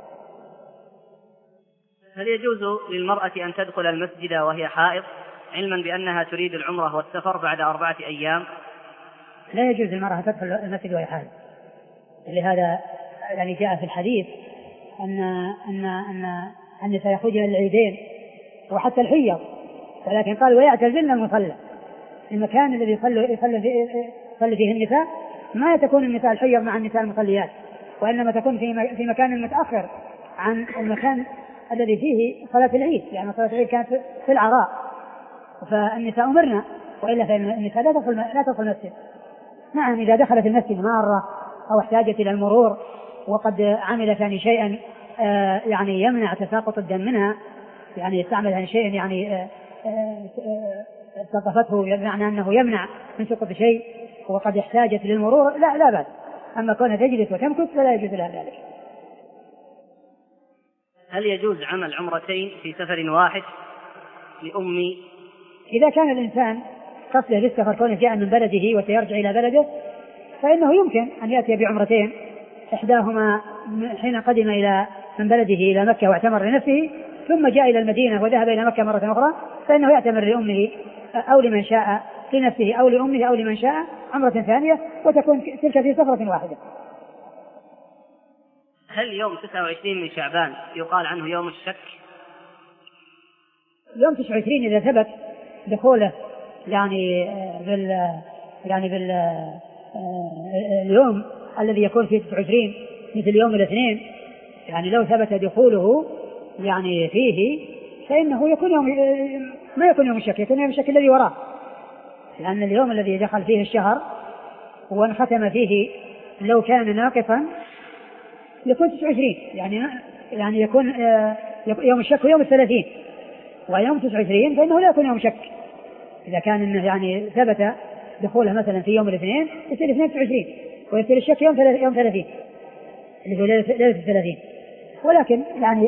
هل يجوز للمرأة أن تدخل المسجد وهي حائض علما بأنها تريد العمرة والسفر بعد أربعة أيام؟ لا يجوز للمرأة تدخل المسجد وهي حائض، لهذا يعني جاء في الحديث أن أن أن النساء يخرجن للعيدين وحتى الحيض، ولكن قال ويعتزلن المصلى، المكان الذي يصلي يصلي فيه النساء ما تكون النساء الحيض مع النساء المصليات، وإنما تكون في في مكان متأخر عن المكان الذي فيه صلاة العيد، يعني صلاة العيد كانت في العراء، فالنساء أمرنا، وإلا فإن النساء لا تدخل لا تدخل المسجد. نعم إذا دخلت المسجد مارة أو احتاجت إلى المرور وقد عملت يعني شيئا آه يعني يمنع تساقط الدم منها، يعني يستعمل يعني شيئا يعني استطفته آه آه بمعنى أنه يمنع من سقوط شيء وقد احتاجت للمرور لا لا بأس، أما كونها تجلس وتمكث فلا يجوز لها ذلك. هل يجوز عمل عمرتين في سفر واحد لأمي؟ إذا كان الإنسان قصده للسفر كونه جاء من بلده وسيرجع إلى بلده فإنه يمكن أن يأتي بعمرتين، إحداهما حين قدم إلى من بلده إلى مكة واعتمر لنفسه ثم جاء إلى المدينة وذهب إلى مكة مرة أخرى، فإنه يعتمر لأمه أو لمن شاء لنفسه أو لأمه أو لمن شاء عمرة ثانية وتكون تلك في سفرة واحدة. هل يوم تسعة وعشرين من شعبان يقال عنه يوم الشك؟ يوم تسعة وعشرين إذا ثبت دخوله يعني بال يعني بال اليوم الذي يكون فيه تسعة وعشرين مثل يوم الاثنين، يعني لو ثبت دخوله يعني فيه فإنه يكون يوم ما يكون يوم الشك، يكون يوم الشك الذي وراه، لأن اليوم الذي دخل فيه الشهر وانختم فيه لو كان ناقصا يكون تسعة وعشرين، يعني يعني يكون يوم الشك يوم الثلاثين، ويوم تسعة وعشرين فإنه لا يكون يوم شك. إذا كان إنه يعني ثبت دخوله مثلا في يوم الاثنين يصير اثنين تسعة وعشرين ويصير الشك يوم يوم ثلاثين اللي هو ليلة الثلاثين. ولكن يعني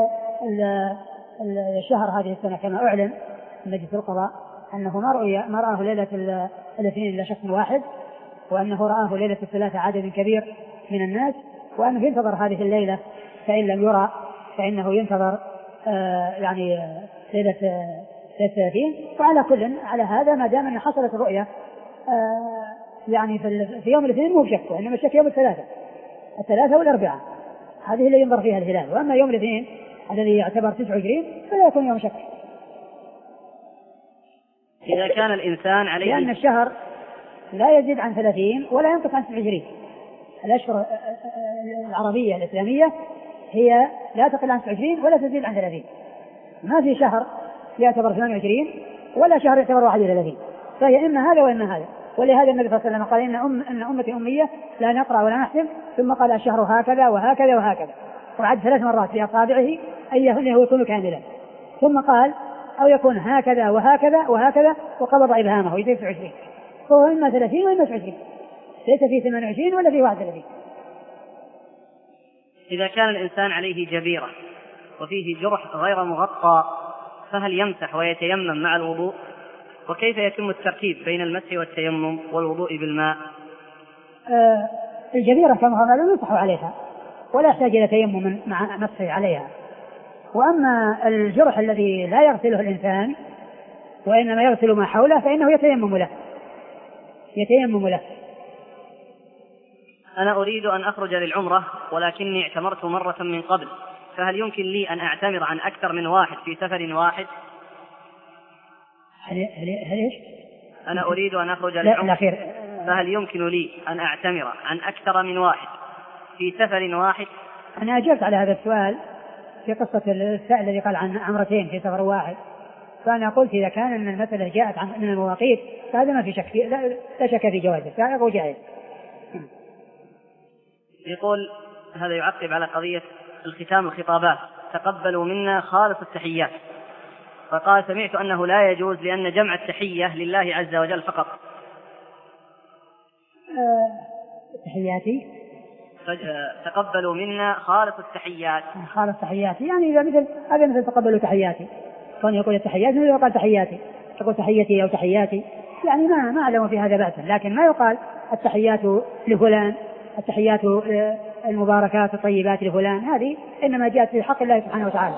الشهر هذه السنة كما أعلن مجلس القضاء أنه ما رأى ما رآه ليلة الاثنين إلا شخص واحد، وأنه رآه ليلة الثلاثة عدد كبير من الناس، وأنه ينتظر هذه الليلة فإن لم يرى فإنه ينتظر آه يعني ليلة الثلاثين. وعلى كل على هذا ما دام أن حصلت الرؤية آه يعني في يوم الاثنين مو بشك، وإنما الشك يوم الثلاثة الثلاثة والأربعاء هذه اللي ينظر فيها الهلال، وأما يوم الاثنين الذي يعتبر تسعة وعشرين فلا يكون يوم شك. إذا كان الإنسان عليه لأن الشهر لا يزيد عن ثلاثين ولا ينقص عن تسعة وعشرين. الأشهر العربية الإسلامية هي لا تقل عن تسعة وعشرين ولا تزيد عن ثلاثين، ما في شهر يعتبر ثمانية وعشرين ولا شهر يعتبر واحد وثلاثين، فهي إما هذا وإما هذا. ولهذا النبي صلى الله عليه وسلم قال إن, أم إن أمتي أمية لا نقرأ ولا نحسب، ثم قال الشهر هكذا وهكذا وهكذا، وعد ثلاث مرات في أصابعه أيه يكون كاملا، ثم قال أو يكون هكذا وهكذا وهكذا وقبض إبهامه يصير تسعة وعشرين، فهو إما ثلاثين وإما تسعة وعشرين. ليس فيه ثمانية وعشرين ولا فيه واحد وثلاثين. إذا كان الإنسان عليه جبيرة وفيه جرح غير مغطى فهل يمسح ويتيمم مع الوضوء؟ وكيف يتم الترتيب بين المسح والتيمم والوضوء بالماء؟ آه الجبيرة كما قال يمسح عليها ولا يحتاج إلى تيمم مع مسح عليها. وأما الجرح الذي لا يغسله الإنسان وإنما يغسل ما حوله فإنه يتيمم له يتيمم له. أنا أريد أن أخرج للعمرة ولكني اعتمرت مرة من قبل، فهل يمكن لي أن أعتمر عن أكثر من واحد في سفر واحد؟ هل هل إيش؟ أنا أريد أن أخرج للعمرة لا فهل يمكن لي أن أعتمر عن أكثر من واحد في سفر واحد؟ أنا أجبت على هذا السؤال في قصة السائل الذي قال عن عمرتين في سفر واحد، فأنا قلت إذا كان أن المسألة جاءت من المواقيت فهذا ما في شك في لا, لا شك في جوازه سائغ وجائز. يقول هذا يعقب على قضية الختام الخطابات، تقبلوا منا خالص التحيات، فقال سمعت أنه لا يجوز لأن جمع التحية لله عز وجل فقط. أه تحياتي تقبلوا منا خالص التحيات خالص تحياتي يعني إذا مثل هذا مثل تقبلوا تحياتي، كون يقول التحيات مثل يقال تحياتي، تقول تحيتي أو تحياتي يعني ما ما أعلم في هذا بأسا، لكن ما يقال التحيات لفلان التحيات المباركات الطيبات لفلان، هذه إنما جاءت في حق الله سبحانه وتعالى.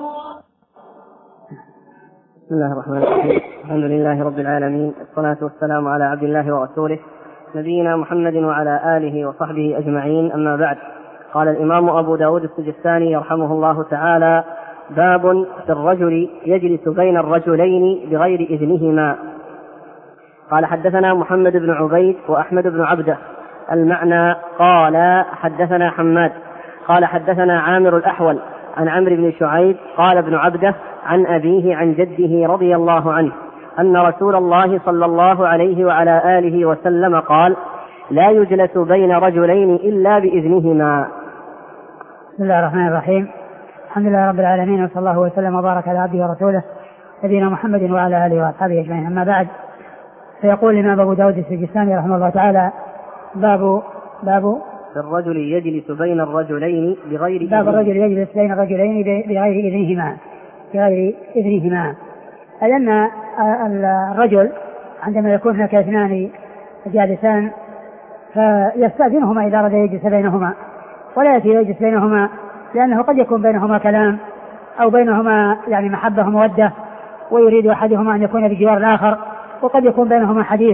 بسم الله الرحمن الرحيم، الحمد لله رب العالمين، الصلاة والسلام على عبد الله ورسوله نبينا محمد وعلى آله وصحبه أجمعين، أما بعد. قال الإمام أبو داود السجستاني يرحمه الله تعالى: باب في الرجل يجلس بين الرجلين بغير إذنهما. قال حدثنا محمد بن عبيد وأحمد بن عبده. المعنى قال حدثنا حماد قال حدثنا عامر الأحول عن عمرو بن شعيب قال ابن عبده عن أبيه عن جده رضي الله عنه أن رسول الله صلى الله عليه وعلى آله وسلم قال: لا يجلس بين رجلين إلا بإذنهما. بسم الله الرحمن الرحيم، الحمد لله رب العالمين، وصلى الله وسلم وبارك على عبده ورسوله نبينا محمد وعلى آله وأصحابه أجمعين، أما بعد. فيقول الإمام أبو داود السجستاني رحمه الله تعالى: باب باب في الرجل يجلس بين الرجلين بغير باب الرجل يجلس بين الرجلين بغير إذنهما بغير إذنهما أي أن الرجل عندما يكون هناك اثنان جالسان فيستأذنهما إذا أراد يجلس بينهما، ولا يأتي يجلس بينهما، لأنه قد يكون بينهما كلام أو بينهما يعني محبة ومودة ويريد أحدهما أن يكون بجوار الآخر، وقد يكون بينهما حديث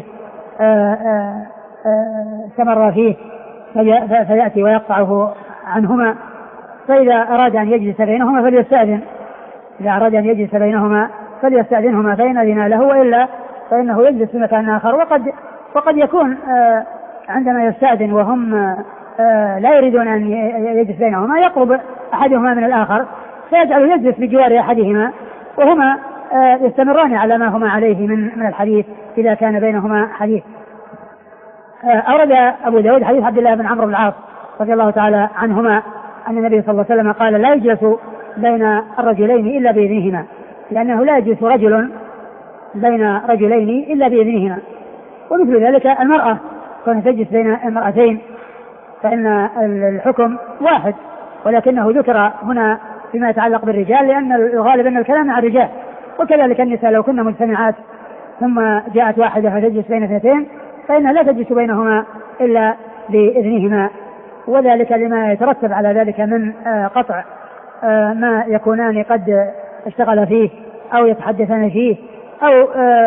استمر فيه فيأتي ويقطعه عنهما، فإذا أراد أن يجلس بينهما فليستأذن إذا أراد أن يجلس بينهما فليستأذنهما فإن أذن له، وإلا فإنه يجلس في مكان آخر. وقد وقد يكون عندما يستأذن وهم لا يريدون أن يجلس بينهما يقرب أحدهما من الآخر فيجعل يجلس بجوار أحدهما وهما يستمران على ما هما عليه من من الحديث إذا كان بينهما حديث. أورد أبو داود حديث عبد الله بن عمرو بن العاص رضي الله تعالى عنهما أن النبي صلى الله عليه وسلم قال: لا يجلس بين الرجلين إلا بإذنهما، لأنه لا يجلس رجل بين رجلين إلا بإذنهما. ومثل ذلك المرأة كون تجلس بين المرأتين فإن الحكم واحد، ولكنه ذكر هنا فيما يتعلق بالرجال لأن الغالب أن الكلام مع الرجال، وكذلك النساء لو كنا مجتمعات ثم جاءت واحدة فتجلس بين اثنتين فإنها لا تجلس بينهما إلا بإذنهما، وذلك لما يترتب على ذلك من قطع ما يكونان قد اشتغل فيه أو يتحدثان فيه، أو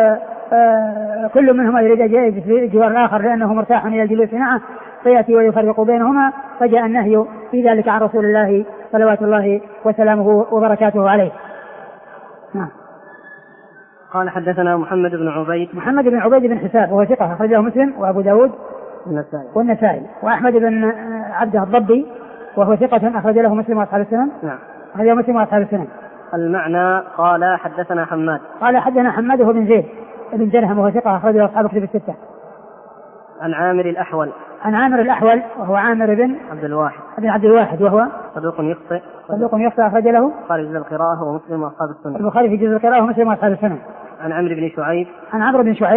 كل منهما يريد أن يجلس بجوار الآخر لأنه مرتاح إلى الجلوس معه فيأتي ويفرق بينهما، فجاء النهي في ذلك عن رسول الله صلوات الله وسلامه وبركاته عليه. نعم. قال حدثنا محمد بن عبيد محمد بن عبيد بن حساب وهو ثقة أخرجه مسلم وأبو داود والنسائي والنسائي وأحمد بن عبده الضبي وهو ثقة أخرج له مسلم وأصحاب السنن. نعم. أخرجه مسلم وأصحاب السنن. المعنى قال حدثنا حماد قال حدثنا حماد بن زيد بن درهم وهو ثقة أخرج له أصحاب الكتب الستة. عن عامر الأحول عن عامر الأحول وهو عامر بن عبد الواحد بن عبد الواحد وهو صدوق يخطئ صدوق يخطئ أخرج له البخاري في جزء القراءة ومسلم وأصحاب السنن. البخاري في جزء القراءة ومسلم وأصحاب السنن. عن عمرو بن شعيب عن عمرو بن شعيب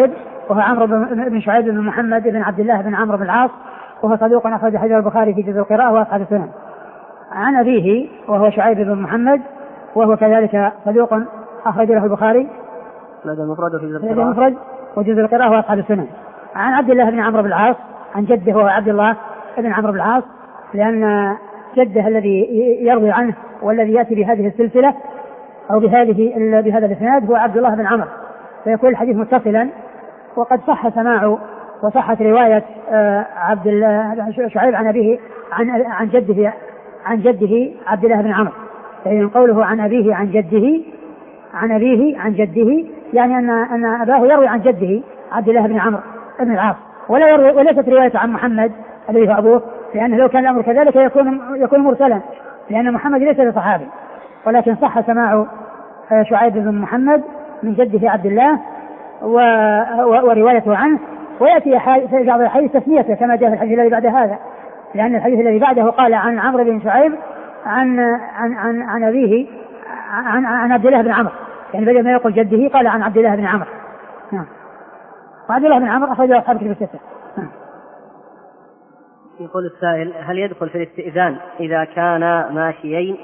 وهو عمرو بن شعيب بن محمد بن عبد الله بن عمرو بن العاص وهو صدوق أخرج حديث البخاري في جزء القراءة وأصحاب السنن. عن أبيه وهو شعيب بن محمد وهو كذلك صدوق أخرج له البخاري لدى المفرد وفي لدى المفرد وجزء القراءة وأصحاب السنن. عن عبد الله بن عمرو بن العاص عن جده وهو عبد الله بن عمرو بن العاص لأن جده الذي يروي عنه والذي يأتي بهذه السلسلة أو بهذه بهذا الإسناد هو عبد الله بن عمرو، فيكون الحديث متصلا. وقد صح سماع وصحت رواية عبد الله شعيب عن أبيه عن عن جده عن جده عبد الله بن عمرو، يعني قوله عن أبيه عن جده عن أبيه عن جده يعني أن أن أباه يروي عن جده عبد الله بن عمرو بن العاص، ولا يروي وليست رواية عن محمد الذي هو أبوه، لأنه لو كان الأمر كذلك يكون يكون مرسلا، لأن محمد ليس بصحابي، ولكن صح سماع شعيب بن محمد من جده عبد الله وروايته عنه. ويأتي في بعض الحديث تسميته كما جاء في الحديث الذي بعد هذا، لأن الحديث الذي بعده قال عن عمرو بن شعيب عن عن عن, عن أبيه عن, عن عبد الله بن عمرو، يعني بدل ما يقول جده قال عن عبد الله بن عمرو. نعم. وعبد الله بن عمرو أخرجه أصحاب الكتب الستة. يقول السائل: هل يدخل في الاستئذان إذا كان ماشيين؟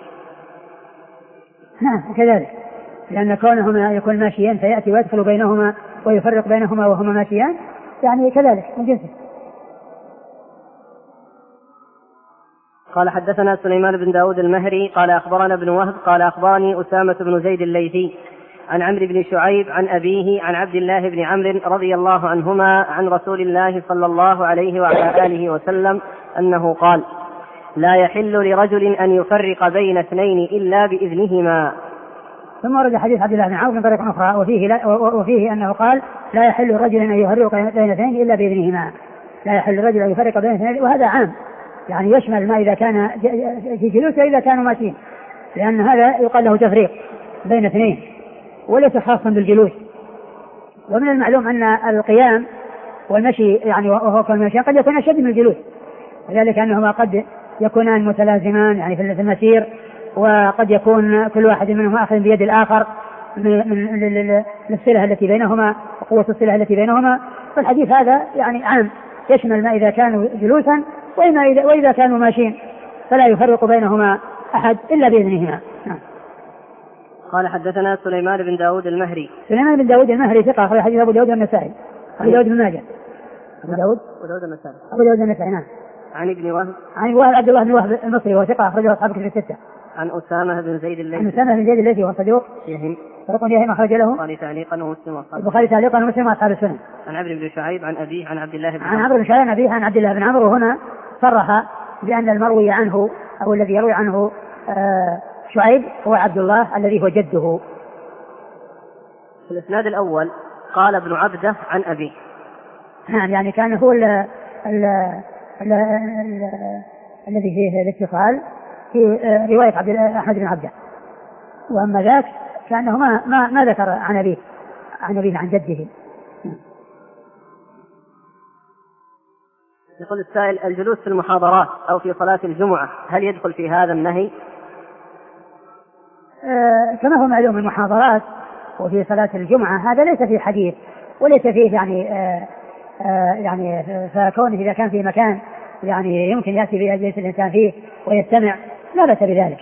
نعم كذلك، لأن كونهما يكون ماشيين فيأتي ويدخل بينهما ويفرق بينهما وهما ماشيان، يعني كذلك من جنسه. قال: حدثنا سليمان بن داود المهري قال أخبرنا ابن وهب قال أخبرني أسامة بن زيد الليثي عن عمرو بن شعيب عن أبيه عن عبد الله بن عمرو رضي الله عنهما عن رسول الله صلى الله عليه وعلى آله وسلم أنه قال: لا يحل لرجل أن يفرق بين اثنين إلا بإذنهما. ثم ورد حديث عبد الله بن عمرو من طريق أخرى وفيه, لا وفيه أنه قال: لا يحل لرجل أن يفرق بين اثنين إلا بإذنهما. لا يحل لرجل أن يفرق بين اثنين، وهذا عام يعني يشمل ما إذا كان في جلوس وإذا كانوا ماشيين، لأن هذا يقال له تفريق بين اثنين وليس خاصا بالجلوس. ومن المعلوم أن القيام والمشي يعني وهو كالمشي قد يكون أشد من الجلوس، وذلك أنهما قد يكونان متلازمان يعني في المسير، وقد يكون كل واحد منهما أخذ بيد الآخر من الصلة التي بينهما وقوة الصلة التي بينهما. فالحديث هذا يعني عام يشمل ما إذا كانوا جلوسا وإذا كانوا ماشيين، فلا يفرق بينهما أحد إلا بإذنهما. قال: حدثنا سليمان بن داود المهري. سليمان بن داود المهري ثقة أخرج حديث أبو داود والنسائي. أبو داود بن ماجه. أبو داود أبو داود النسائي. أبو داود النسائي. نعم. عن ابن وهب. عن وهب عبد الله بن وهب المصري وهو ثقة أخرجه أصحاب الكتب الستة. عن أسامة بن زيد الليثي. عن أسامة بن زيد الليثي وهو صدوق يهم. صدوق يهم أخرج له. البخاري تعليقا ومسلم وأصحاب. البخاري تعليقا ومسلم وأصحاب السنن. عن عمرو بن شعيب عن أبيه عن عبد الله بن عن عمرو بن شعيب عن أبيه عن عبد الله بن عمرو، وهنا صرح بأن المروي عنه أو الذي يروي عنه آه شعيب هو عبد الله الذي هو جده. في الإسناد الأول قال ابن عبده عن أبيه. نعم يعني كان هو ال ال ال الذي فيه الاتصال في رواية عبد أحمد بن عبده، وأما ذاك كأنه ما ما, ما ذكر عن أبيه عن أبيه عن جده. يقول السائل: الجلوس في المحاضرات أو في صلاة الجمعة هل يدخل في هذا النهي؟ آه كما هو معلوم المحاضرات وفي صلاة الجمعة هذا ليس فيه حديث وليس فيه يعني آه آه يعني فكونه إذا كان في مكان يعني يمكن يأتي بيجلس الإنسان فيه ويستمع لا بأس بذلك.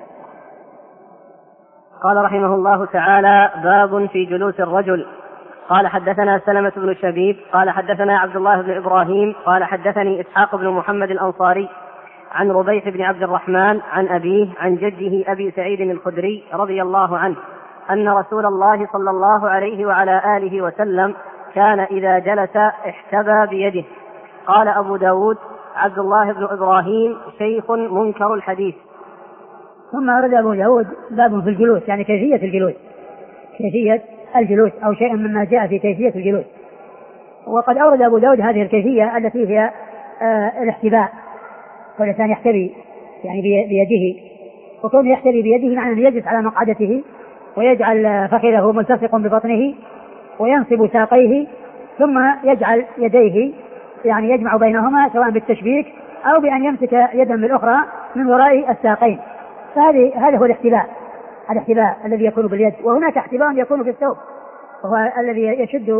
قال رحمه الله تعالى: باب في جلوس الرجل. قال: حدثنا سلمة بن شبيب قال حدثنا عبد الله بن إبراهيم قال حدثني إسحاق بن محمد الأنصاري عن ربيح بن عبد الرحمن عن أبيه عن جده أبي سعيد الخدري رضي الله عنه أن رسول الله صلى الله عليه وعلى آله وسلم كان إذا جلس احتبى بيده. قال أبو داود: عبد الله بن إبراهيم شيخ منكر الحديث. ثم أرد أبو داود باب في الجلوس يعني كيفية الجلوس كيفية الجلوس أو شيئا مما جاء في كيفية الجلوس. وقد أورد أبو داود هذه الكيفية التي هي آه الاحتباء، والإنسان يحتبي يعني بيده، وكونه يحتبي بيده معنى أن يجلس على مقعدته ويجعل فخذه ملتصق ببطنه وينصب ساقيه ثم يجعل يديه يعني يجمع بينهما سواء بالتشبيك أو بأن يمسك يدا بالأخرى من وراء الساقين. فهذه هذا هو الاحتباء الاحتباء الذي يكون باليد. وهناك احتباء يكون في الثوب وهو الذي يشد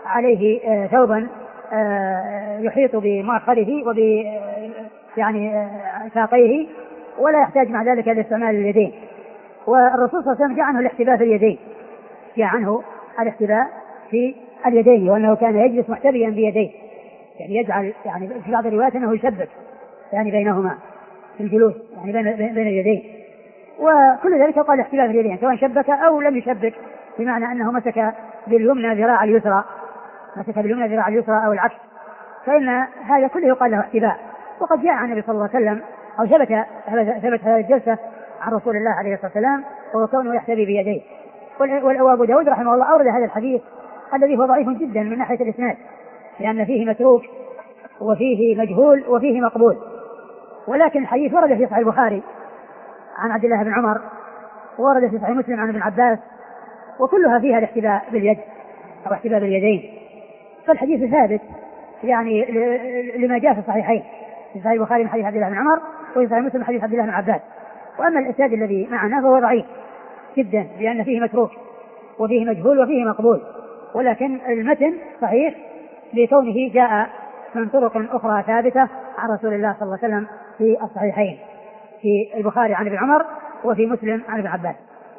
عليه ثوبا يحيط بمؤخره وب يعني ساقيه ولا يحتاج مع ذلك إلى استعمال اليدين. والرسول صلى الله عليه وسلم جاء عنه الاحتباء في اليدين، جاء عنه الاحتباء في اليدين، وأنه كان يجلس محتبيا بيديه، يعني يجعل يعني في بعض الروايات أنه يشبك يعني بينهما في الجلوس يعني بين بين اليدين، وكل ذلك قال الاحتباء في اليدين سواء شبك أو لم يشبك، بمعنى أنه مسك باليمنى ذراع اليسرى مسك باليمنى ذراع اليسرى أو العكس، فإن هذا كله يقال له احتباء. وقد جاء عن النبي صلى الله عليه وسلم أو ثبت ثبت هذه الجلسة عن رسول الله عليه الصلاة والسلام وهو كونه يحتبي بيديه. وأبو داود رحمه الله أورد هذا الحديث الذي هو ضعيف جدا من ناحية الإسناد، لأن فيه متروك وفيه مجهول وفيه مقبول، ولكن الحديث ورد في صحيح البخاري عن عبد الله بن عمر، ورد في صحيح مسلم عن ابن عباس، وكلها فيها الاحتباء باليد أو احتباء باليدين. فالحديث ثابت يعني لما جاء في الصحيحين، في صحيح البخاري من حديث عبد الله بن عمر وفي صحيح مسلم من حديث عبد الله بن عباس. وأما الإسناد الذي معنا فهو ضعيف جدا، لأن فيه متروك وفيه مجهول وفيه مقبول، ولكن المتن صحيح لكونه جاء من طرق أخرى ثابتة عن رسول الله صلى الله عليه وسلم في الصحيحين، في البخاري عن ابن عمر وفي مسلم عن ابن عباس.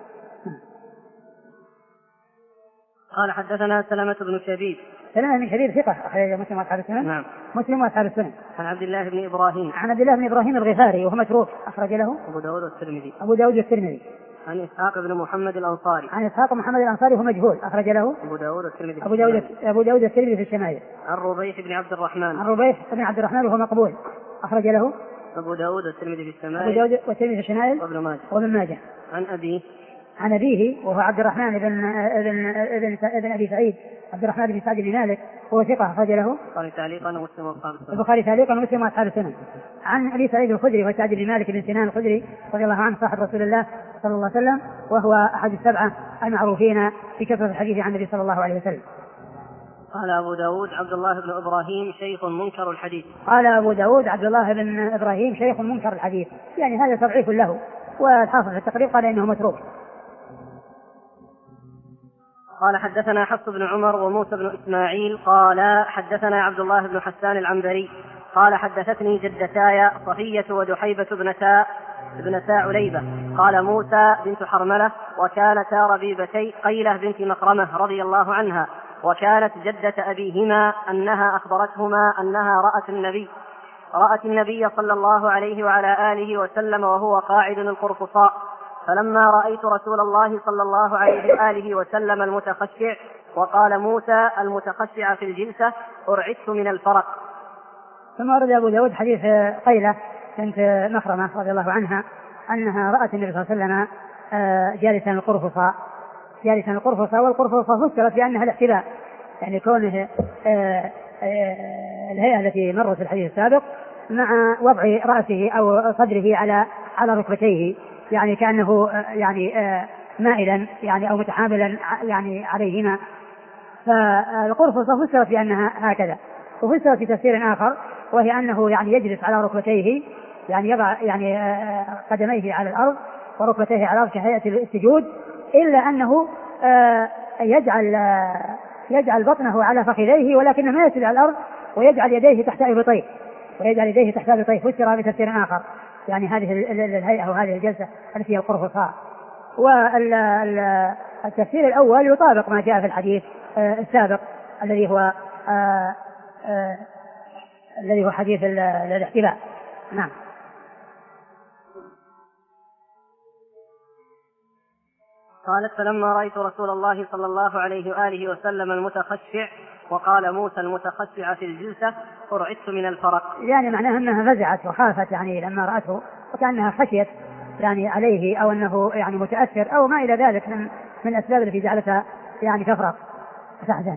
قال حدثنا سلمة بن شبيب. سلمة بن شبيب ثقة أخرج مسلم وأصحاب السنن. نعم. مسلم وأصحاب السنن. عن عبد الله بن إبراهيم. عن عبد الله بن إبراهيم الغفاري وهو متروك أخرج له أبو داود والترمذي. أبو داود والترمذي. عن إسحاق بن محمد الأنصاري. عن إسحاق محمد الأنصاري وهو مجهول أخرج له أبو داود والترمذي. أبو داود أبو داود والترمذي في الشمائل. عن ربيح بن عبد الرحمن. عن ربيح بن عبد الرحمن وهو مقبول أخرج له أبو داود والترمذي في الشمائل. أبو داود والترمذي في الشمائل وابن ماجه. وابن ماجه. عن أبيه. عن أبيه وهو عبد الرحمن بن ابن ابن ابن أبي سعيد عبد الرحمن بن سعد بن مالك وهو ثقة أخرج له البخاري تعليقا ومسلم وأصحاب السنن. البخاري تعليقا ومسلم وأصحاب السنن. عن أبي سعيد الخدري وهو سعد بن مالك بن سنان الخدري رضي الله عنه صاحب رسول الله صلى الله عليه وسلم، وهو أحد السبعة المعروفين في كثرة الحديث عن النبي صلى الله عليه وسلم. قال أبو داود عبد الله بن إبراهيم شيخ منكر الحديث. قال أبو داود عبد الله بن إبراهيم شيخ منكر الحديث، يعني هذا تضعيف له، والحافظ في التقريب قال إنه متروك. قال حدثنا حفص بن عمر وموسى بن إسماعيل قال حدثنا عبد الله بن حسان العنبري قال حدثتني جدتاي صفية ودحيبة ابنتا ابنتا عليبة قال موسى بنت حرملة وكانتا ربيبتي قيلة بنت مخرمة رضي الله عنها، وكانت جدة أبيهما أنها أخبرتهما أنها رأت النبي رأت النبي صلى الله عليه وعلى آله وسلم وهو قاعد القرفصاء، فلما رأيت رسول الله صلى الله عليه وآله وسلم المتخشع، وقال موسى المتخشع في الجلسة أرعدت من الفرق. ثم ورد أبو داود حديث قيلة بنت مخرمة رضي الله عنها أنها رأت النبي صلى الله عليه وسلم جالسا القرفصاء جالسا القرفصاء والقرفصاء فسرت بأنها الاحتباء، يعني كونه الهيئة التي مرت في الحديث السابق مع وضع رأسه أو صدره على على ركبتيه، يعني كأنه يعني مائلا يعني أو متحاملا يعني عليهما. فالقرفصة فسرت بأنها هكذا، وفسرت في تفسير آخر وهي أنه يعني يجلس على ركبتيه، يعني يضع يعني قدميه على الأرض وركبتيه على الأرض كهيئة السجود، إلا أنه يجعل يجعل بطنه على فخذيه ولكن ما يسجد على الأرض، ويجعل يديه تحت إبطيه ويجعل يديه تحت إبطيه فسر بتفسير آخر، يعني هذه الهيئة وهذه الجلسة التي هي القرفصاء. والتفسير الأول يطابق ما جاء في الحديث السابق الذي هو آآ آآ الذي هو حديث الاحتباء. نعم. قالت فلما رأيت رسول الله صلى الله عليه وآله وسلم المتخشع، وقال موسى المتخشع في الجلسة أرعدت من الفرق، يعني معناها أنها فزعت وخافت يعني لما رأته، وكأنها خشيت يعني عليه أو أنه يعني متأثر أو ما إلى ذلك من, من الأسباب التي جعلتها يعني تفرق وتحزن.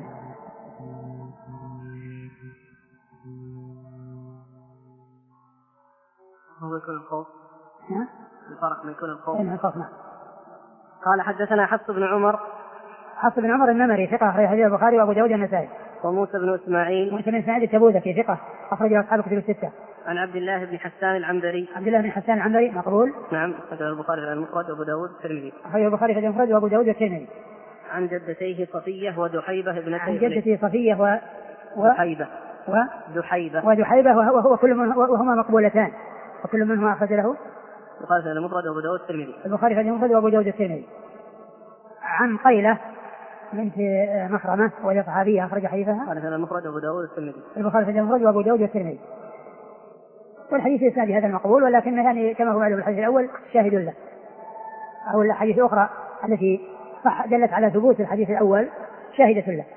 هو يكون الخوف ها؟ الفرق من كل الخوف. من الخوف. نعم. قال حدثنا حفص بن عمر حفص بن عمر النمري ثقة أخرج حديث البخاري وأبو داود النسائي. وموسى بن إسماعيل موسى بن إسماعيل التبوذكي ثقة أخرجه أصحاب الكتب الستة. عن عبد الله بن حسان العنبري عبد الله بن حسان العنبري مقبول. نعم أخرجه البخاري في المفرد وأبو داود والترمذي. أخرجه البخاري في المفرد وأبو داود والترمذي. عن جدتيه صفية ودحيبة ابنتي عن جدتي صفية و... و... دحيبة و... دحيبة ودحيبة وهو, وهو كل من... وهما مقبولتان وكل منهما أخرج له البخاري في المفرد وأبو داود الترمذي. البخاري في المفرد وأبو داود الترمذي. عن قيلة بنت مخرمة وهي صحابية أخرج حديثها قال في المفرد وأبو داود الترمذي. البخاري في المفرد وأبو داود الترمذي. والحديث إسناد هذا المقبول، ولكن يعني كما هو معلوم الحديث الأول شاهد له، أو الحديث الأخرى التي دلت على ثبوت الحديث الأول شاهدة له.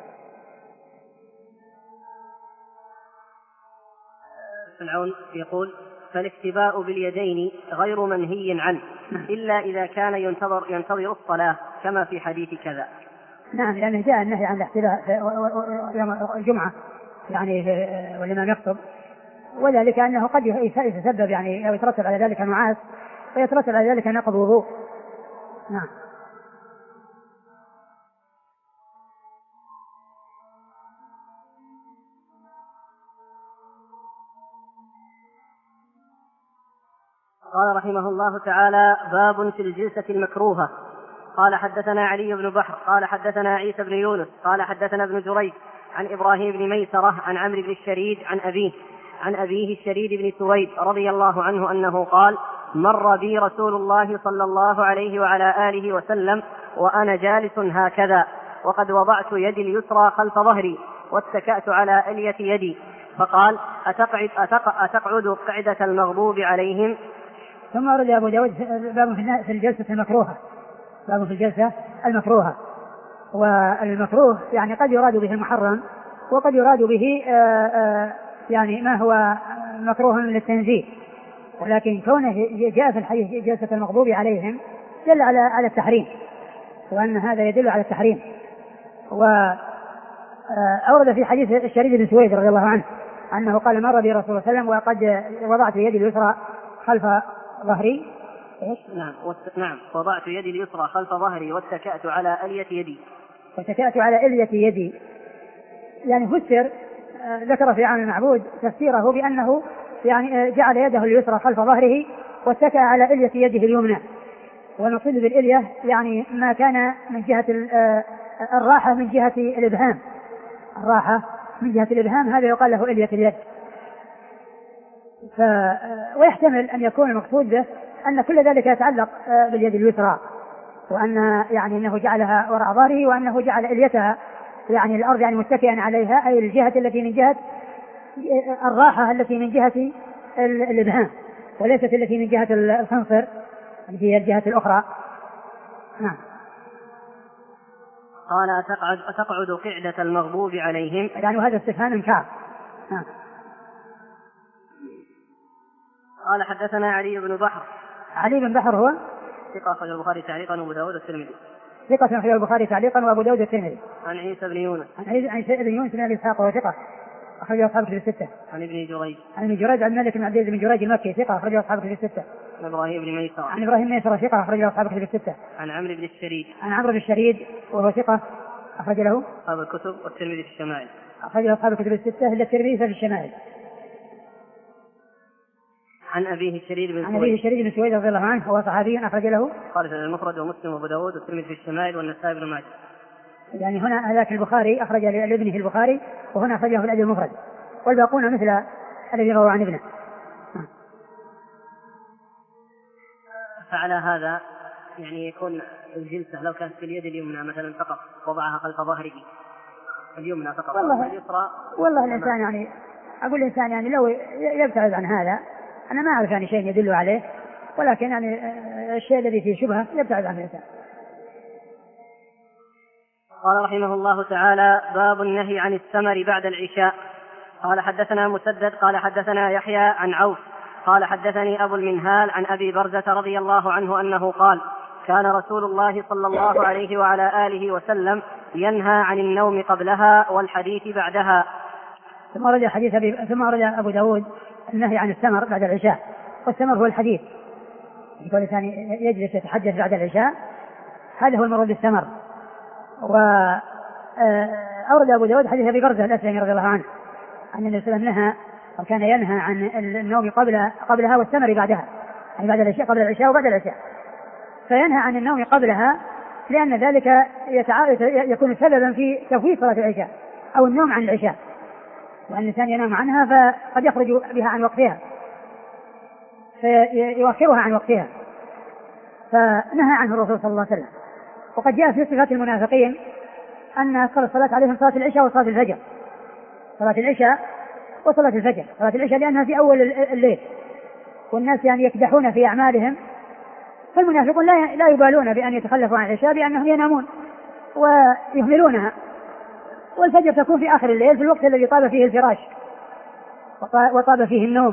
فرعون يقول فالاكتباء باليدين غير منهي عنه إلا إذا كان ينتظر ينتظر الصلاة كما في حديث كذا. نعم، لأنه جاء النهي عن الاحتباء يوم الجمعة يعني والإمام يخطب، وذلك أنه قد يتسبب يعني أو يترتب على ذلك نعاس ويترتب على ذلك نقض وضوء. نعم. قال رحمه الله تعالى باب في الجلسة المكروهة. قال حدثنا علي بن بحر قال حدثنا عيسى بن يونس قال حدثنا ابن جريج عن إبراهيم بن ميسرة عن عمرو بن الشريد عن أبيه عن أبيه الشريد بن سويد رضي الله عنه أنه قال مر بي رسول الله صلى الله عليه وعلى آله وسلم وأنا جالس هكذا وقد وضعت يدي اليسرى خلف ظهري واتكأت على ألية يدي فقال أتقعد, أتق أتقعد قعدة المغضوب عليهم. ثم أورد أبو داود باب في الجلسة المكروهة باب في الجلسة المكروهة. والمكروه يعني قد يراد به المحرم وقد يراد به آآ آآ يعني ما هو مكروه للتنزيه، ولكن كونه جاء في الحديث جلسة المغضوب عليهم دل على على التحريم، وأن هذا يدل على التحريم. وأورد في حديث الشريد بن سويد رضي الله عنه أنه قال مر بي رسول الله صلى الله عليه وسلم وقد وضعت يدي اليسرى خلف ظهري. إيش؟ نعم نعم وضعت يدي اليسرى خلف ظهري واتكأت على ألية يدي. واتكأت على ألية يدي يعني فسر ذكر في عام المعبود تفسيره بأنه يعني جعل يده اليسرى خلف ظهره واتكأ على ألية يده اليمنى. ونقصد بالإلية يعني ما كان من جهة الراحة من جهة الإبهام، الراحة من جهة الإبهام هذا يقال له ألية اليد. ف... ويحتمل أن يكون المقصود به أن كل ذلك يتعلق باليد اليسرى، وأن يعني أنه جعلها وراء ظهره وأنه جعل إليتها يعني الأرض يعني متكئا عليها، أي الجهة التي من جهة الراحة التي من جهة الإبهام وليست التي من جهة الخنصر التي هي الجهة الأخرى. نعم. قال أتقعد, أتقعد قعدة المغضوب عليهم يعني وهذا استفهام إنكار. نعم. قال حدثنا علي بن بحر علي بن بحر هو ثقة أخرجه البخاري تعليقا وأبو داود الترمذي ثقة أخرجه البخاري تعليقا وأبو داود الترمذي. عن عيسى بن يونس عن عيسى بن يونس بن أبي إسحاق وهو ثقة أخرجه أصحاب الكتب الستة. عن ابن جريج عن ابن جريج عن مالك بن عبد العزيز بن جريج المكي ثقة أخرجه أصحاب الكتب الستة. عن إبراهيم بن ميسرة عن إبراهيم ميسرة ثقة أخرجه أصحاب الكتب الستة. عن عمرو بن الشريد عن عمرو بن الشريد وهو ثقة أخرج له أصحاب الكتب والترمذي في الشمائل أخرجه أصحاب الكتب الستة إلا الترمذي في الشمائل. عن أبيه الشريد بن عن أبيه الشريد بن سويد رضي الله عنه هو صحابي أخرج له قال في المفرد ومسلم وأبو داود والترمذي في الشمائل والنسائي بن ماجه. يعني هنا هذاك البخاري أخرج لابنه البخاري وهنا أخرجه في الأدب المفرد والباقون مثل الذي روى عن ابنه. فعلى هذا يعني يكون الجلسة لو كانت باليد اليمنى مثلا فقط وضعها خلف ظهره اليمنى فقط والله, اليسرى والله الإنسان يعني أقول الإنسان يعني لو يبتعد عن هذا أنا ما أعرف يعني شيء يدل عليه، ولكن يعني الشيء الذي فيه شبهة يبتعد عنه الإنسان. قال رحمه الله تعالى باب النهي عن السمر بعد العشاء. قال حدثنا مسدد قال حدثنا يحيى عن عوف قال حدثني أبو المنهال عن أبي برزة رضي الله عنه أنه قال كان رسول الله صلى الله عليه وعلى آله وسلم ينهى عن النوم قبلها والحديث بعدها. ثم رد حديث أبي ثم رد أبو داود النهي عن السمر بعد العشاء، والسمر هو الحديث يقول الإنسان يجلس يتحدث بعد العشاء هذا هو المراد بالسمر. وأورد أبو داود حديث أبي برزة الأسلمي رضي الله عنه أن النبي صلى الله عليه وسلم نهى وكان ينهى عن النوم قبل قبلها والسمر بعدها، يعني بعد العشاء قبل العشاء وبعد العشاء. فينهى عن النوم قبلها لأن ذلك يتع... يكون سببا في تفويت صلاة العشاء أو النوم عن العشاء، وأن الإنسان ينام عنها فقد يخرج بها عن وقتها فيؤخرها عن وقتها، فنهى عنه الرسول صلى الله عليه وسلم. وقد جاء في صفات المنافقين أن أثقل الصلاة عليهم صلاة العشاء وصلاة الفجر، صلاة العشاء وصلاة الفجر. صلاة العشاء لأنها في أول الليل والناس يعني يكدحون في أعمالهم، فالمنافقون لا لا يبالون بأن يتخلفوا عن العشاء بأنهم ينامون ويهملونها، والفجر تكون في آخر الليل في الوقت الذي طاب فيه الفراش وطاب فيه النوم.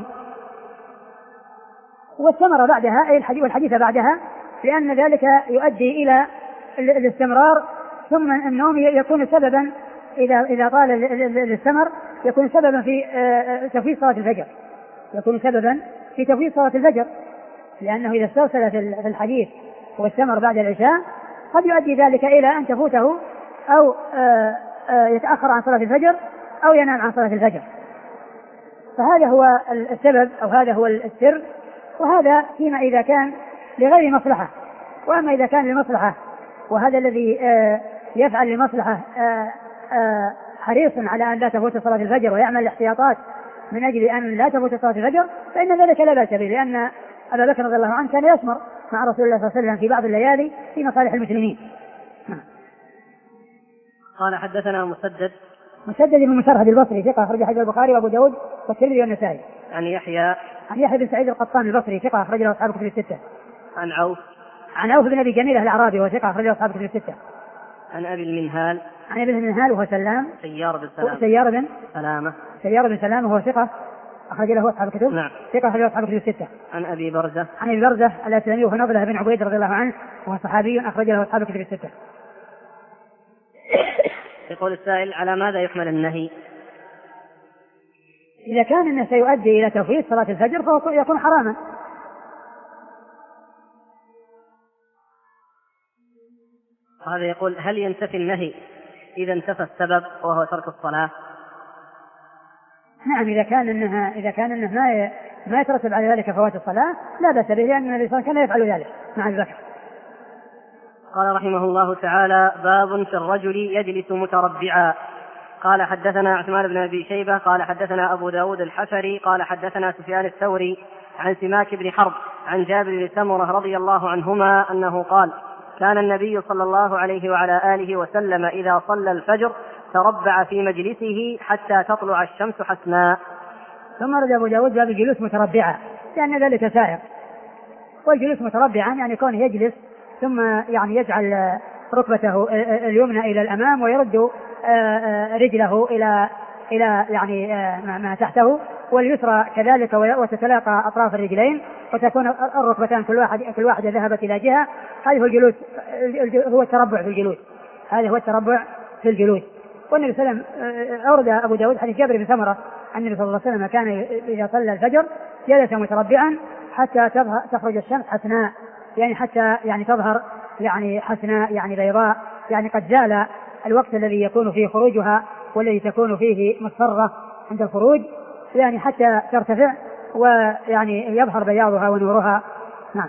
والثمرة بعدها أي الحديث والحديث بعدها، لأن ذلك يؤدي إلى الاستمرار، ثم النوم يكون سببا إذا إذا طال الاستمر يكون سببا في تفويت صلاة الفجر، يكون سببا في تفويت صلاة الفجر، لأنه إذا استرسل في الحديث واستمر بعد العشاء قد يؤدي ذلك إلى أن تفوته أو يتأخر عن صلاة الفجر أو ينام عن صلاة الفجر. فهذا هو السبب أو هذا هو السر، وهذا فيما إذا كان لغير مصلحة. وأما إذا كان لمصلحة وهذا الذي يفعل لمصلحة حريص على أن لا تفوت صلاة الفجر ويعمل الاحتياطات من أجل أن لا تفوت صلاة الفجر فإن ذلك لا بأس به، لأن أبا بكر رضي الله عنه كان يسمر مع رسول الله صلى الله عليه وسلم في بعض الليالي في مصالح المسلمين. قال حدثنا مسدد مسدد بن مسرهد البصري ثقة أخرج حديث البخاري وأبو داود والترمذي والنسائي. عن يحيى عن يحيى بن سعيد القطان البصري ثقة أخرج له أصحاب الكتب الستة. عن عوف عن عوف بن أبي جميلة الأعرابي وهو ثقة أخرج له أصحاب الكتب الستة. عن أبي المنهال عن أبي المنهال وهو سلام سيار بن سلامة سيار بن سلامة سيار بن سلامة وهو ثقة أخرج له أصحاب الكتب نعم ثقة أخرج له أصحاب الكتب الستة. عن أبي برزة عن أبي برزة الأسلمي وهو نضلة بن عبيد رضي الله عنه وهو صحابي أخرج له أصحاب الكتب الستة. يقول السائل على ماذا يحمل النهي؟ إذا كان النهي سيؤدي إلى تفويت صلاة الفجر فهو يكون حراما. هذا يقول هل ينتفي النهي إذا انتفى السبب وهو ترك الصلاة؟ نعم، إذا كان إنها إذا كان إنه ما ما يترتب على ذلك فوات الصلاة لا بأس به، لأن النبي صلى الله عليه وسلم كان يفعل ذلك مع أبي بكر. قال رحمه الله تعالى باب في الرجل يجلس متربعا. قال حدثنا عثمان بن أبي شيبة قال حدثنا أبو داود الحفري قال حدثنا سفيان الثوري عن سماك بن حرب عن جابر بن سمرة رضي الله عنهما أنه قال كان النبي صلى الله عليه وعلى آله وسلم إذا صلى الفجر تربع في مجلسه حتى تطلع الشمس حسناء. ثم رد أبو داود باب الجلوس متربعا، لأن ذلك سائر. والجلوس متربعا يعني كونه يجلس ثم يعني يجعل ركبته اليمنى إلى الأمام ويرد رجله إلى إلى يعني ما تحته، واليسرى كذلك، وتتلاقى أطراف الرجلين وتكون الركبتان كل واحد كل واحدة ذهبت إلى جهة. هذا هو الجلوس، هو التربع في الجلوس، هذا هو التربع في الجلوس. والنبي صلى الله عليه وسلم أورد أبو داود حديث جابر بن سمرة أن النبي صلى الله عليه وسلم كان إذا صلى الفجر جلس متربعا حتى تخرج الشمس حسناء، يعني حتى يعني تظهر يعني حسناء يعني بيضاء، يعني قد زال الوقت الذي يكون فيه خروجها والذي تكون فيه مصفرة عند الخروج، يعني حتى ترتفع ويعني يظهر بياضها ونورها. نعم.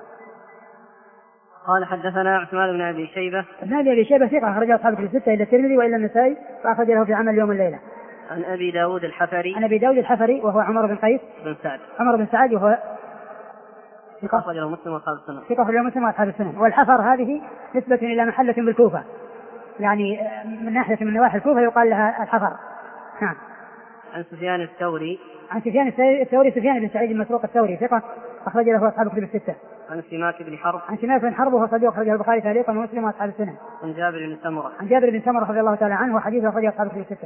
قال حدثنا عثمان بن أبي شيبة ابن أبي شيبة ثقة أخرجه أصحاب الكتب الستة إلا الترمذي وإلا النسائي وأخرج له في عمل اليوم والليلة. عن أبي داود الحفري عن أبي داود الحفري وهو عمر بن قيس بن سعد عمر بن سعد وهو ثقة أخرجه مسلم وأصحاب السنن ثقة أخرجه مسلم وأصحاب السنن. والحفر هذه نسبة إلى محلة بالكوفة، يعني من ناحية من نواحي الكوفة يقال لها الحفر. نعم. عن سفيان الثوري عن سفيان الثوري سفيان بن سعيد المسروق الثوري ثقة أخرج له أصحاب الكتب الستة. عن سماك بن حرب عن سماك بن حرب وهو صديق أخرجه البخاري تعليقا ومسلم وأصحاب السنن. عن جابر بن سمرة عن جابر بن سمرة رضي الله تعالى عنه وحديثه أخرجه أصحاب الكتب الستة.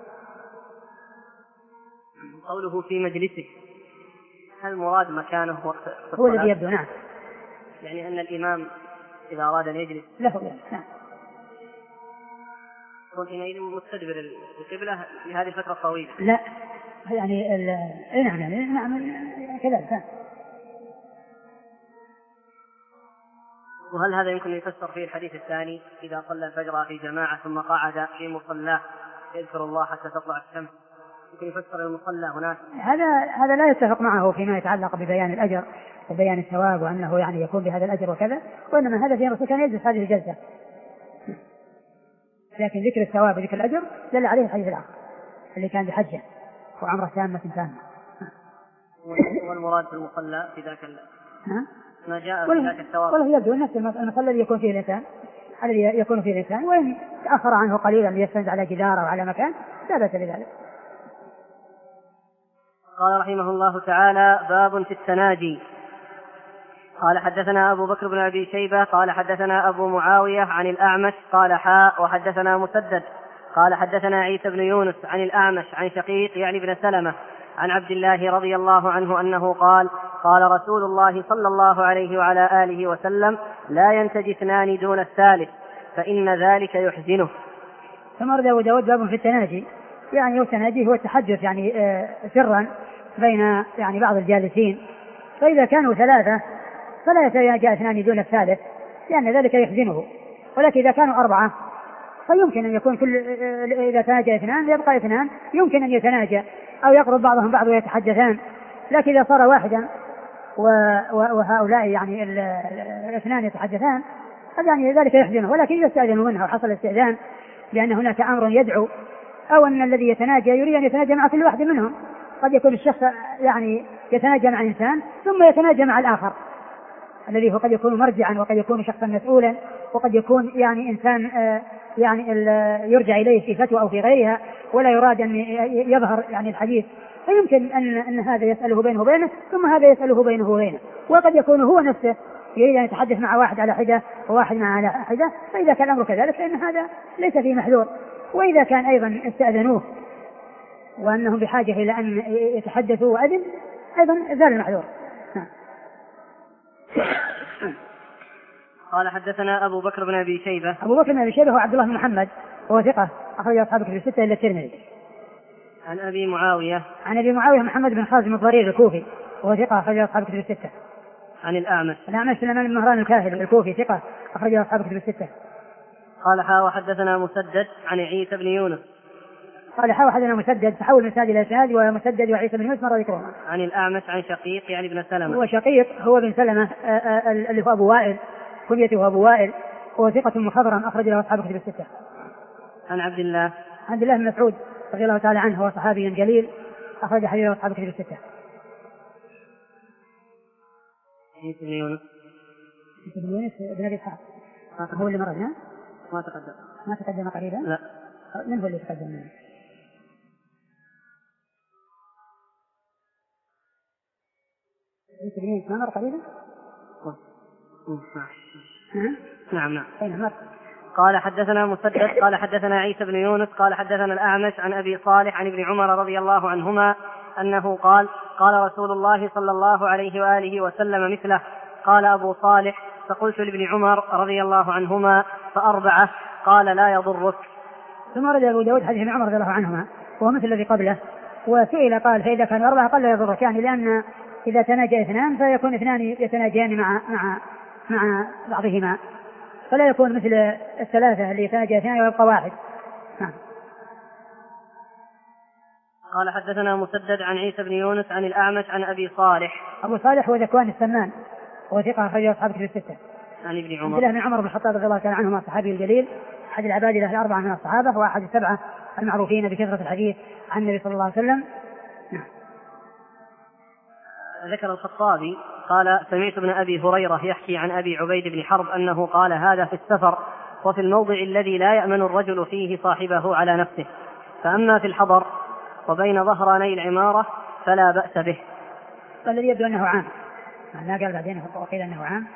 قوله في مجلسه هل مراد مكانه وقت هو الذي يبدو. نعم، يعني أن الإمام إذا أراد أن يجلس له. نعم، يكون حينئذ مستدبر القبلة لهذه الفترة الطويلة. لا يعني ال... نعم يعني نعم كذلك. وهل هذا يمكن أن يفسر فيه الحديث الثاني إذا صلى الفجر في جماعة ثم قعد في مصلاه يذكر الله حتى تطلع الشمس، يمكن يفسر المصلى هناك؟ هذا هذا لا يتفق معه فيما يتعلق ببيان الأجر، وبيان الثواب وأنه يعني يكون بهذا الأجر وكذا، وإنما هذا في الرسول كان يجلس هذه الجلسة، لكن ذكر الثواب وذكر الأجر دل عليه الحديث الآخر اللي كان بحجة وعمره تامة تامة. والمراد بالمصلى في ذاك ما جاء في ذاك الثواب ولا يبدو نفس المصلى الذي يكون فيه الإنسان الذي يكون فيه الإنسان، وإن تأخر عنه قليلا ليستند على جدار أو على مكان لا بأس بذلك. قال رحمه الله تعالى: باب في التناجي. قال حدثنا أبو بكر بن أبي شيبة قال حدثنا أبو معاوية عن الأعمش قال حاء وحدثنا مسدد قال حدثنا عيسى بن يونس عن الأعمش عن شقيق يعني بن سلمة عن عبد الله رضي الله عنه أنه قال: قال رسول الله صلى الله عليه وعلى آله وسلم: لا ينتجي اثنان دون الثالث فإن ذلك يحزنه. ثم ورد أبو داود باب في التناجي، يعني التناجي هو التحدث يعني سرا بين يعني بعض الجالسين، فإذا كانوا ثلاثة فلا يتناجى اثنان دون الثالث لأن ذلك يحزنه، ولكن إذا كانوا أربعة فيمكن أن يكون كل إذا تناجى اثنان يبقى اثنان، يمكن أن يتناجى أو يقرب بعضهم بعض ويتحدثان، لكن إذا صار واحدا وهؤلاء يعني الاثنان يتحدثان يعني ذلك يحزنه، ولكن إذا استأذنوا منه وحصل استئذان لأن هناك أمر يدعو أو أن الذي يتناجى يريد أن يتناجى مع كل واحد منهم، قد يكون الشخص يعني يتناجى مع إنسان ثم يتناجى مع الآخر الذي هو قد يكون مرجعا وقد يكون شخصا مسؤولا وقد يكون يعني إنسان يعني يرجع إليه في فتوى أو في غيرها ولا يراد أن يظهر يعني الحديث، فيمكن أن, أن هذا يسأله بينه وبينه ثم هذا يسأله بينه وبينه، وقد يكون هو نفسه يريد أن يتحدث مع واحد على حدة وواحد مع على حدة، فإذا كان الأمر كذلك فإن هذا ليس فيه محذور. وإذا كان أيضا استأذنوه وأنهم بحاجة إلى أن يتحدثوا وأذن أيضا زال المحذور. قال حدثنا أبو بكر بن أبي شيبة. أبو بكر بن أبي شيبة هو عبد الله بن محمد وهو ثقة أخرج أصحاب الكتب الستة إلا الترمذي. عن أبي معاوية. عن أبي معاوية محمد بن خازم الضرير الكوفي وهو ثقة أخرج أصحاب الكتب الستة. عن الأعمش. الأعمش سليمان بن مهران الكاهلي الكوفي ثقة أخرج أصحاب الكتب الستة. قال حا وحدثنا مسدد عن عيسى بن يونس. قال حا وحدثنا مسدد تحول من سند إلى سند ومسدد وعيسى بن يونس مرة ذكرهما. عن الأعمش عن شقيق يعني بن سلمة. هو شقيق هو بن سلمة اللي هو أبو وائل كنيته أبو وائل وهو ثقة مخضرم أخرج له أصحاب الكتب الستة. عن عبد الله. عبد الله بن مسعود رضي الله تعالى عنه هو صحابي جليل أخرج حديثه أصحاب الكتب الستة. عيسى بن يونس. عيسى بن يونس بن أبي إسحاق هو اللي مرضنا؟ ما تقدم. ما تقدم قريبا؟ لا. من هو اللي تقدم منه؟ عيسى بن يونس ما مر قريبا؟ نعم نعم نعم. أين قال حدثنا مسدد قال حدثنا عيسى بن يونس قال حدثنا الأعمش عن أبي صالح عن ابن عمر رضي الله عنهما أنه قال: قال رسول الله صلى الله عليه وآله وسلم مثله. قال أبو صالح: فقلت لابن عمر رضي الله عنهما: فأربعة؟ قال: لا يضرك. ثم رد أبو داود حديث ابن عمر رضي الله عنهما وهو مثل الذي قبله، وسئل قال: فإذا كانوا أربعة قال: لا يضرك، يعني لأن إذا تناجى اثنان فيكون اثنان يتناجيان مع مع مع بعضهما، فلا يكون مثل الثلاثة اللي يتناجى اثنان ويبقى واحد. نعم. قال حدثنا مسدد عن عيسى بن يونس عن الأعمش عن أبي صالح. أبو صالح هو ذكوان السمان وهو ثقة أخرج أصحاب الكتب الستة. عن ابن عمر. عبد الله بن عمر بن الخطاب رضي الله تعالى عنهما الصحابي الجليل أحد العبادلة الأربعة من الصحابة وأحد السبعة المعروفين بكثرة الحديث عن النبي صلى الله عليه وسلم. نعم. ذكر الخطابي قال: سمعت ابن أبي هريرة يحكي عن أبي عبيد بن حرب أنه قال: هذا في السفر وفي الموضع الذي لا يأمن الرجل فيه صاحبه على نفسه، فأما في الحضر وبين ظهراني العمارة فلا بأس به. الذي يبدو أنه عام، لا قال بعدين وقيل أنه عام.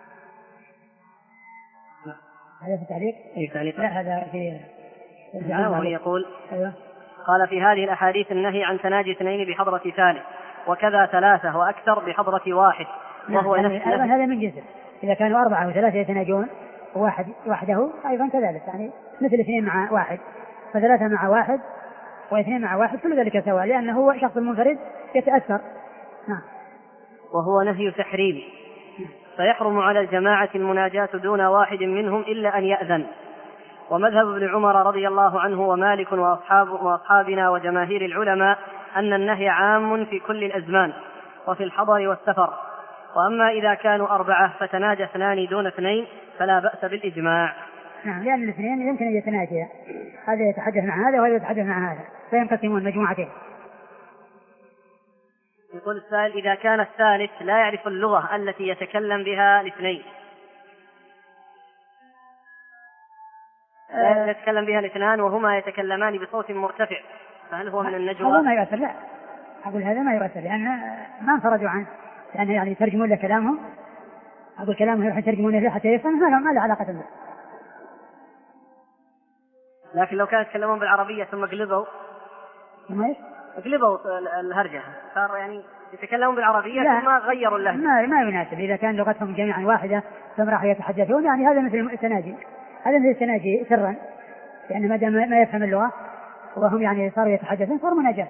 هذا في تعليق؟ أي تعليق؟ لا هذا في وهو يقول: أيوة. قال: في هذه الأحاديث النهي عن تناجي اثنين بحضرة ثالث، وكذا ثلاثة وأكثر بحضرة واحد، وهو يعني نفس أيضا هذا من جنسه، إذا كانوا أربعة وثلاثة يتناجون وواحد وحده أيضا كذلك، يعني مثل اثنين مع واحد، فثلاثة مع واحد واثنين مع واحد كل ذلك سواء، لأنه هو شخص منفرد يتأثر. نعم. وهو نهي تحريم، فيحرم على الجماعة المناجاة دون واحد منهم إلا أن يأذن. ومذهب ابن عمر رضي الله عنه ومالك وأصحاب وأصحابنا وجماهير العلماء أن النهي عام في كل الأزمان وفي الحضر والسفر، وأما إذا كانوا أربعة فتناجى اثنان دون اثنين فلا بأس بالإجماع. نعم، لأن الاثنين يمكن أن يتناجيا، هذا يتحدث مع هذا وهذا يتحدث مع هذا فينقسمون مجموعتين. يقول السائل: إذا كان الثالث لا يعرف اللغة التي يتكلم بها الاثنين لا يتكلم بها الاثنان وهما يتكلمان بصوت مرتفع، فهل هو من النجوى؟ هذا ما يؤثر، لا أقول هذا ما يؤثر، لأن ما انفرجوا عنه، لأن يعني يترجمون له كلامهم، أقول كلامهم يروح يترجمون له حتى يفهم، ما له ما له علاقة به. لكن لو كانوا يتكلمون بالعربية ثم قلبوا ثم ايش؟ قلبوا الهرجة، صار يعني يتكلمون بالعربية ثم غيروا اللهجة. ما ما يناسب، إذا كان لغتهم جميعا واحدة ثم راحوا يتحدثون، يعني هذا مثل التناجي، هذا مثل التناجي سرا، يعني ما دام ما يفهم اللغة وهم يعني صاروا يتحدثون صار مناجاة.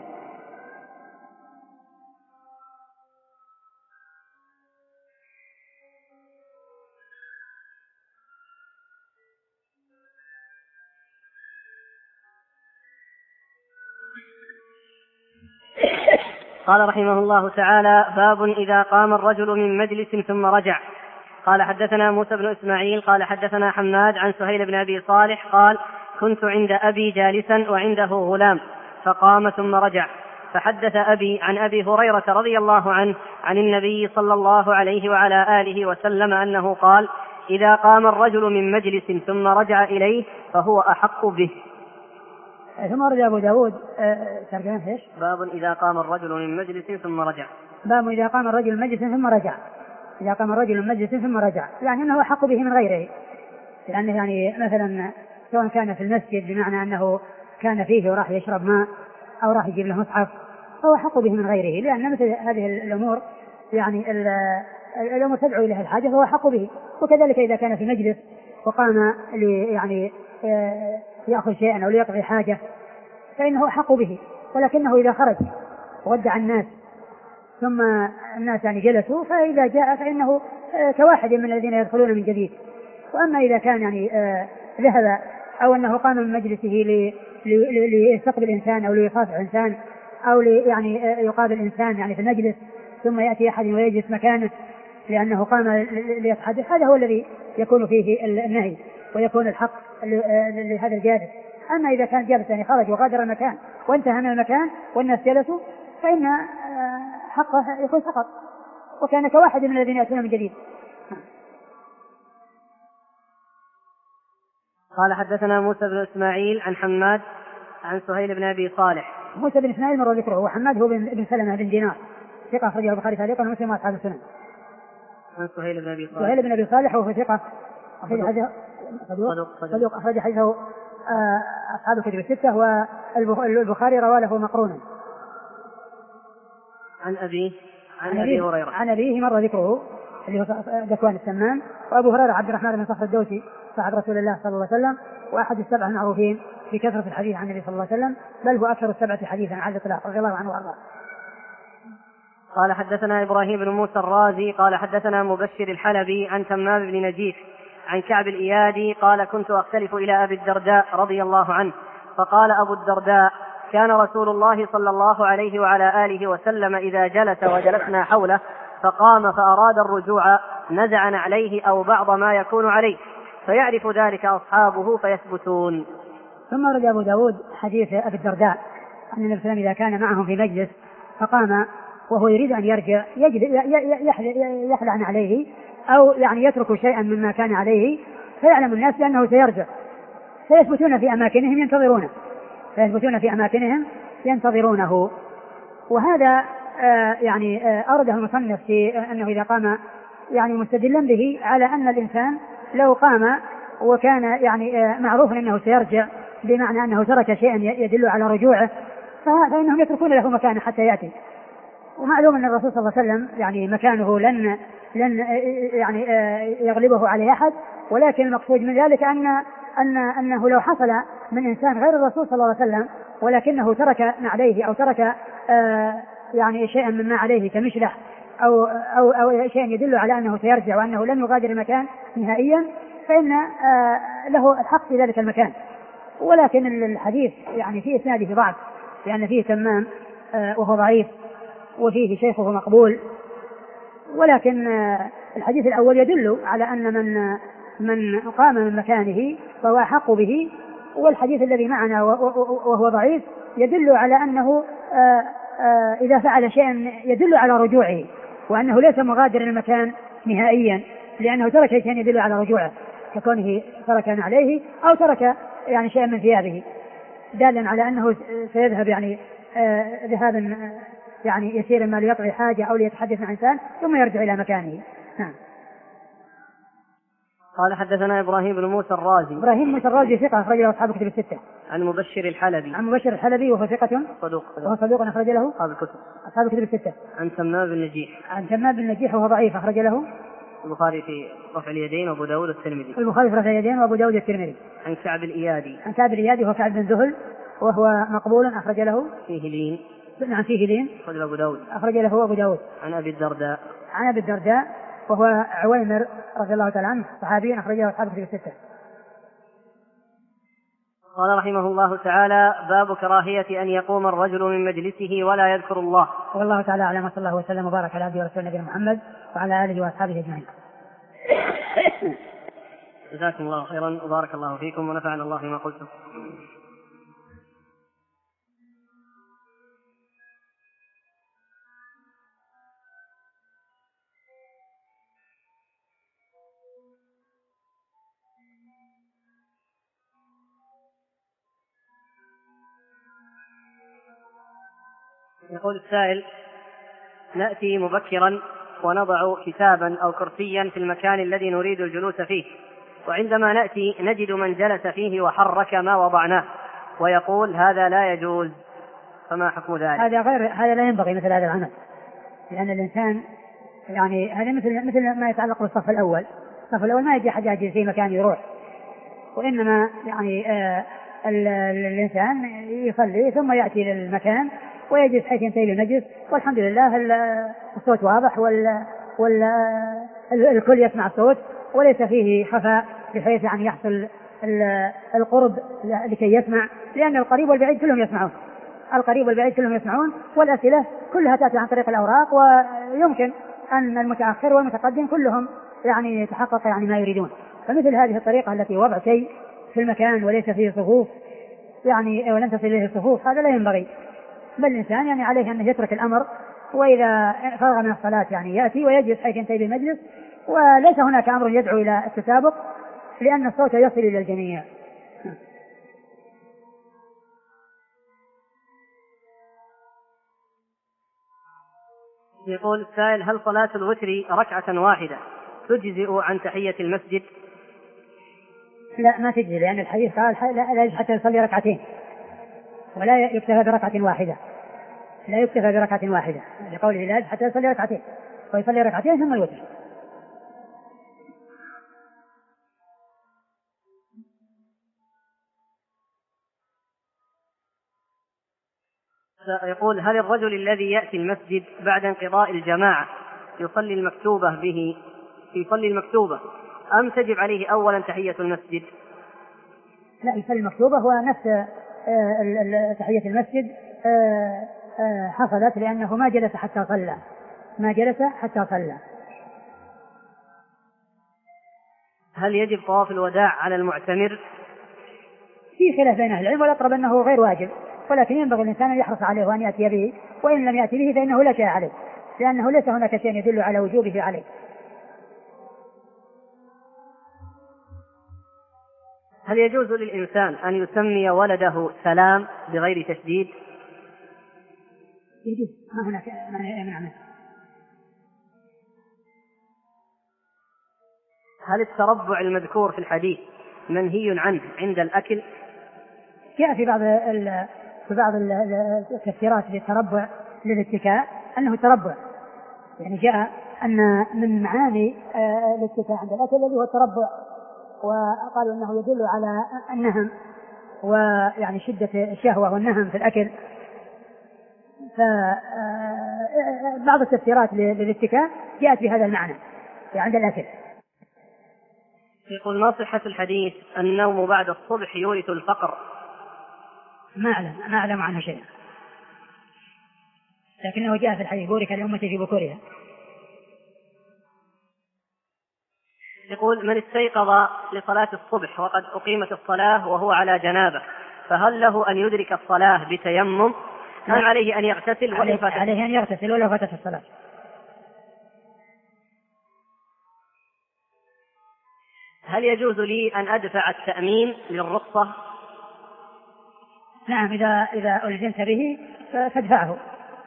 قال رحمه الله تعالى: باب إذا قام الرجل من مجلس ثم رجع. قال حدثنا موسى بن إسماعيل قال حدثنا حماد عن سهيل بن أبي صالح قال: كنت عند أبي جالسا وعنده غلام فقام ثم رجع، فحدث أبي عن أبي هريرة رضي الله عنه عن النبي صلى الله عليه وعلى آله وسلم أنه قال: إذا قام الرجل من مجلس ثم رجع إليه فهو أحق به. ثم رجع أبو داود ترجمة ايش؟ باب إذا قام الرجل من مجلس ثم رجع. باب إذا قام الرجل من مجلس ثم رجع. إذا قام الرجل من مجلس ثم رجع يعني أنه أحق به من غيره، لأنه يعني مثلا سواء كان في المسجد بمعنى أنه كان فيه وراح يشرب ماء أو راح يجيب له مصحف فهو أحق به من غيره، لأن مثل هذه الأمور يعني الأمور تدعو إليها الحاجة فهو أحق به. وكذلك إذا كان في مجلس وقام يعني يأخذ شيئا أو ليقضي حاجة فإنه أحق به، ولكنه إذا خرج ودع الناس ثم الناس يعني جلسوا فإذا جاء فإنه كواحد من الذين يدخلون من جديد. وأما إذا كان يعني ذهب أو أنه قام من مجلسه ليستقبل إنسان أو ليصافح إنسان أو يعني يقابل إنسان يعني في المجلس ثم يأتي أحد ويجلس مكانه لأنه قام ليتحدث، هذا هو الذي يكون فيه النهي ويكون الحق لهذا الجالس. أما إذا كان جالس يعني خرج وغادر المكان وانتهى من المكان والناس جلسوا فإن حقه يكون فقط وكان كواحد من الذين يأتون من جديد. قال حدثنا موسى بن إسماعيل عن حماد عن سهيل بن أبي صالح. موسى بن إسماعيل مر ذكره، وحماد هو بن سلمة بن دينار ثقة أخرجه البخاري تعليقا ومسلم وأصحاب السنن. عن سهيل بن أبي صالح. سهيل بن أبي صالح وهو ثقة أخرج حديثه صدوق أخرج حديثه أصحاب الكتب الستة والبخاري رواه له مقرونا. عن أبيه عن أبي هريرة عن أبيه مر ذكره اللي هو ذكوان السمان، وأبو هريرة عبد الرحمن بن صخر الدوسي صاحب رسول الله صلى الله عليه وسلم وأحد السبعة المعروفين في كثرة الحديث عن النبي صلى الله عليه وسلم، بل هو أكثر السبعة حديثا على الإطلاق رضي الله عنه وأرضاه. قال حدثنا إبراهيم بن موسى الرازي قال حدثنا مبشر الحلبي عن تمام بن نجيح عن كعب الإيادي قال: كنت أختلف إلى أبي الدرداء رضي الله عنه فقال أبو الدرداء: كان رسول الله صلى الله عليه وعلى آله وسلم إذا جلس وجلسنا حوله فقام فأراد الرجوع نزع عليه أو بعض ما يكون عليه فيعرف ذلك أصحابه فيثبتون. ثم رد أبو داود حديث أبي الدرداء أن النبي صلى الله عليه وسلم إذا كان معهم في مجلس فقام وهو يريد أن يرجع يحلعن عليه أو يعني يترك شيئا مما كان عليه فيعلم الناس بأنه سيرجع فيثبتون في أماكنهم ينتظرونه فيثبتون في أماكنهم ينتظرونه. وهذا آه يعني آه أورده المصنف في آه أنه إذا قام يعني مستدلا به على أن الإنسان لو قام وكان يعني آه معروف أنه سيرجع بمعنى أنه ترك شيئا يدل على رجوعه فإنهم يتركون له مكانه حتى يأتي. ومعلوم أن الرسول صلى الله عليه وسلم يعني مكانه لن لن يعني يغلبه عليه أحد، ولكن المقصود من ذلك أن أن أنه لو حصل من إنسان غير الرسول صلى الله عليه وسلم ولكنه ترك عليه أو ترك يعني شيئا مما عليه كمشلح أو أو أو شيء يدل على أنه سيرجع وأنه لن يغادر المكان نهائيا فإن له الحق في ذلك المكان. ولكن الحديث يعني فيه إسناده ضعف لأن فيه تمام وهو ضعيف وفيه شيخه مقبول، ولكن الحديث الأول يدل على أن من من قام من مكانه فهو أحق به، والحديث الذي معنا وهو ضعيف يدل على أنه إذا فعل شيئا يدل على رجوعه، وأنه ليس مغادر المكان نهائيا، لأنه ترك شيئا يدل على رجوعه ككونه ترك عليه أو ترك يعني شيئا من ثيابه، دالا على أنه سيذهب يعني ذهابا يعني يسير ما ليقضي حاجة أو ليتحدث مع إنسان ثم يرجع إلى مكانه. نعم. قال حدثنا إبراهيم بن موسى الرازي. إبراهيم موسى الرازي ثقة أخرج له أصحاب الكتب الستة. عن مبشر الحلبي. عن مبشر الحلبي وهو ثقة صدوق. وهو صدوق أخرج له أصحاب الكتب. أصحاب الكتب الستة. عن تمام بن نجيح. عن تمام بن نجيح وهو ضعيف أخرج له البخاري في رفع اليدين وأبو داود والترمذي. البخاري في رفع اليدين وأبو داود والترمذي. عن كعب الإيادي. عن كعب الإيادي وهو كعب بن ذهل وهو مقبول أخرج له فيه لين. نعم فيه لين أخرج له أبو داود. أخرج له أبو داود. عن أبي الدرداء. عن أبي الدرداء وهو عويمر رضي الله تعالى عنه صحابي أخرج له أصحاب الكتب الستة. قال رحمه الله تعالى: باب كراهية أن يقوم الرجل من مجلسه ولا يذكر الله. والله تعالى أعلم، وصلى الله وسلم وبارك على عبده ورسوله نبينا محمد وعلى آله وأصحابه أجمعين. جزاكم الله خيرا وبارك الله فيكم ونفعنا الله بما قلتم. يقول السائل: نأتي مبكرا ونضع كتابا أو كرسيا في المكان الذي نريد الجلوس فيه، وعندما نأتي نجد من جلس فيه وحرك ما وضعناه ويقول هذا لا يجوز، فما حكم ذلك؟ هذا غير هذا لا ينبغي مثل هذا العمل، لأن الإنسان يعني هذا مثل مثل ما يتعلق بالصف الأول. الصف الأول ما يجي أحد يجلس في مكان يروح، وإنما يعني آه الإنسان يصلي ثم يأتي للمكان ويجلس حيث ينتهي المجلس، والحمد لله الصوت واضح والكل يسمع الصوت وليس فيه خفاء بحيث يعني يحصل القرب لكي يسمع، لأن القريب والبعيد كلهم يسمعون، القريب والبعيد كلهم يسمعون، والأسئلة كلها تأتي عن طريق الأوراق، ويمكن أن المتأخر والمتقدم كلهم يعني يتحقق يعني ما يريدون. فمثل هذه الطريقة التي وضع شيء في المكان وليس فيه صفوف يعني ولن تصل إليه الصفوف، هذا لا ينبغي، بل الإنسان يعني عليه أن يترك الأمر، وإذا فرغ من الصلاة يعني يأتي ويجلس حيث ينتهي المجلس، وليس هناك أمر يدعو إلى التسابق لأن الصوت يصل إلى الجميع. يقول السائل: هل صلاة الوتر ركعة واحدة تجزئ عن تحية المسجد؟ لا، ما تجزئ، لأن الحديث قال لا يجب حتى يصلي ركعتين ولا يكتفى بركعة واحدة، لا يكتفى بركعة واحدة لقوله لا يجب حتى يصلي ركعتين، ويصلي ركعتين ثم الوتر. يقول: هل الرجل الذي يأتي المسجد بعد انقضاء الجماعة يصلي المكتوبة به يصلي المكتوبة أم تجب عليه أولا تحية المسجد؟ لا، يصلي المكتوبة، هو نفس تحية المسجد حصلت لأنه ما جلس حتى صلى ما جلس حتى صلى. هل يجب طواف الوداع على المعتمر؟ في خلاف بين أهل العلم، والأقرب أنه غير واجب، ولكن ينبغي الإنسان أن يحرص عليه وأن يأتي به، وإن لم يأتي به فإنه لا شيء عليه، لأنه ليس هناك شيء يدل على وجوبه عليه. هل يجوز للإنسان أن يسمي ولده سلام بغير تشديد؟ يجوز، ما هناك مانع. هل التربع المذكور في الحديث منهي عنه عند الأكل؟ جاء في بعض في بعض التفسيرات للتربع للاتكاء أنه تربع، يعني جاء أن من معاني الاتكاء عند الأكل الذي هو التربع، وقالوا أنه يدل على النهم ويعني شدة الشهوة والنهم في الأكل. فبعض التفسيرات للاتكاء جاءت بهذا المعنى عند الأكل. يقول: ما صحة الحديث النوم بعد الصبح يورث الفقر؟ ما أعلم ما أعلم عنه شيء، لكنه جاء في الحديث: بورك لأمتي في بكورها. يقول: من استيقظ لصلاة الصبح وقد أقيمت الصلاة وهو على جنابه، فهل له أن يدرك الصلاة بتيمم أم عليه أن يغتسل؟ عليه, عليه أن يغتسل ولو فاتت الصلاة. هل يجوز لي أن أدفع التأمين للرخصة؟ نعم، إذا إذا ألزمت به فادفعه،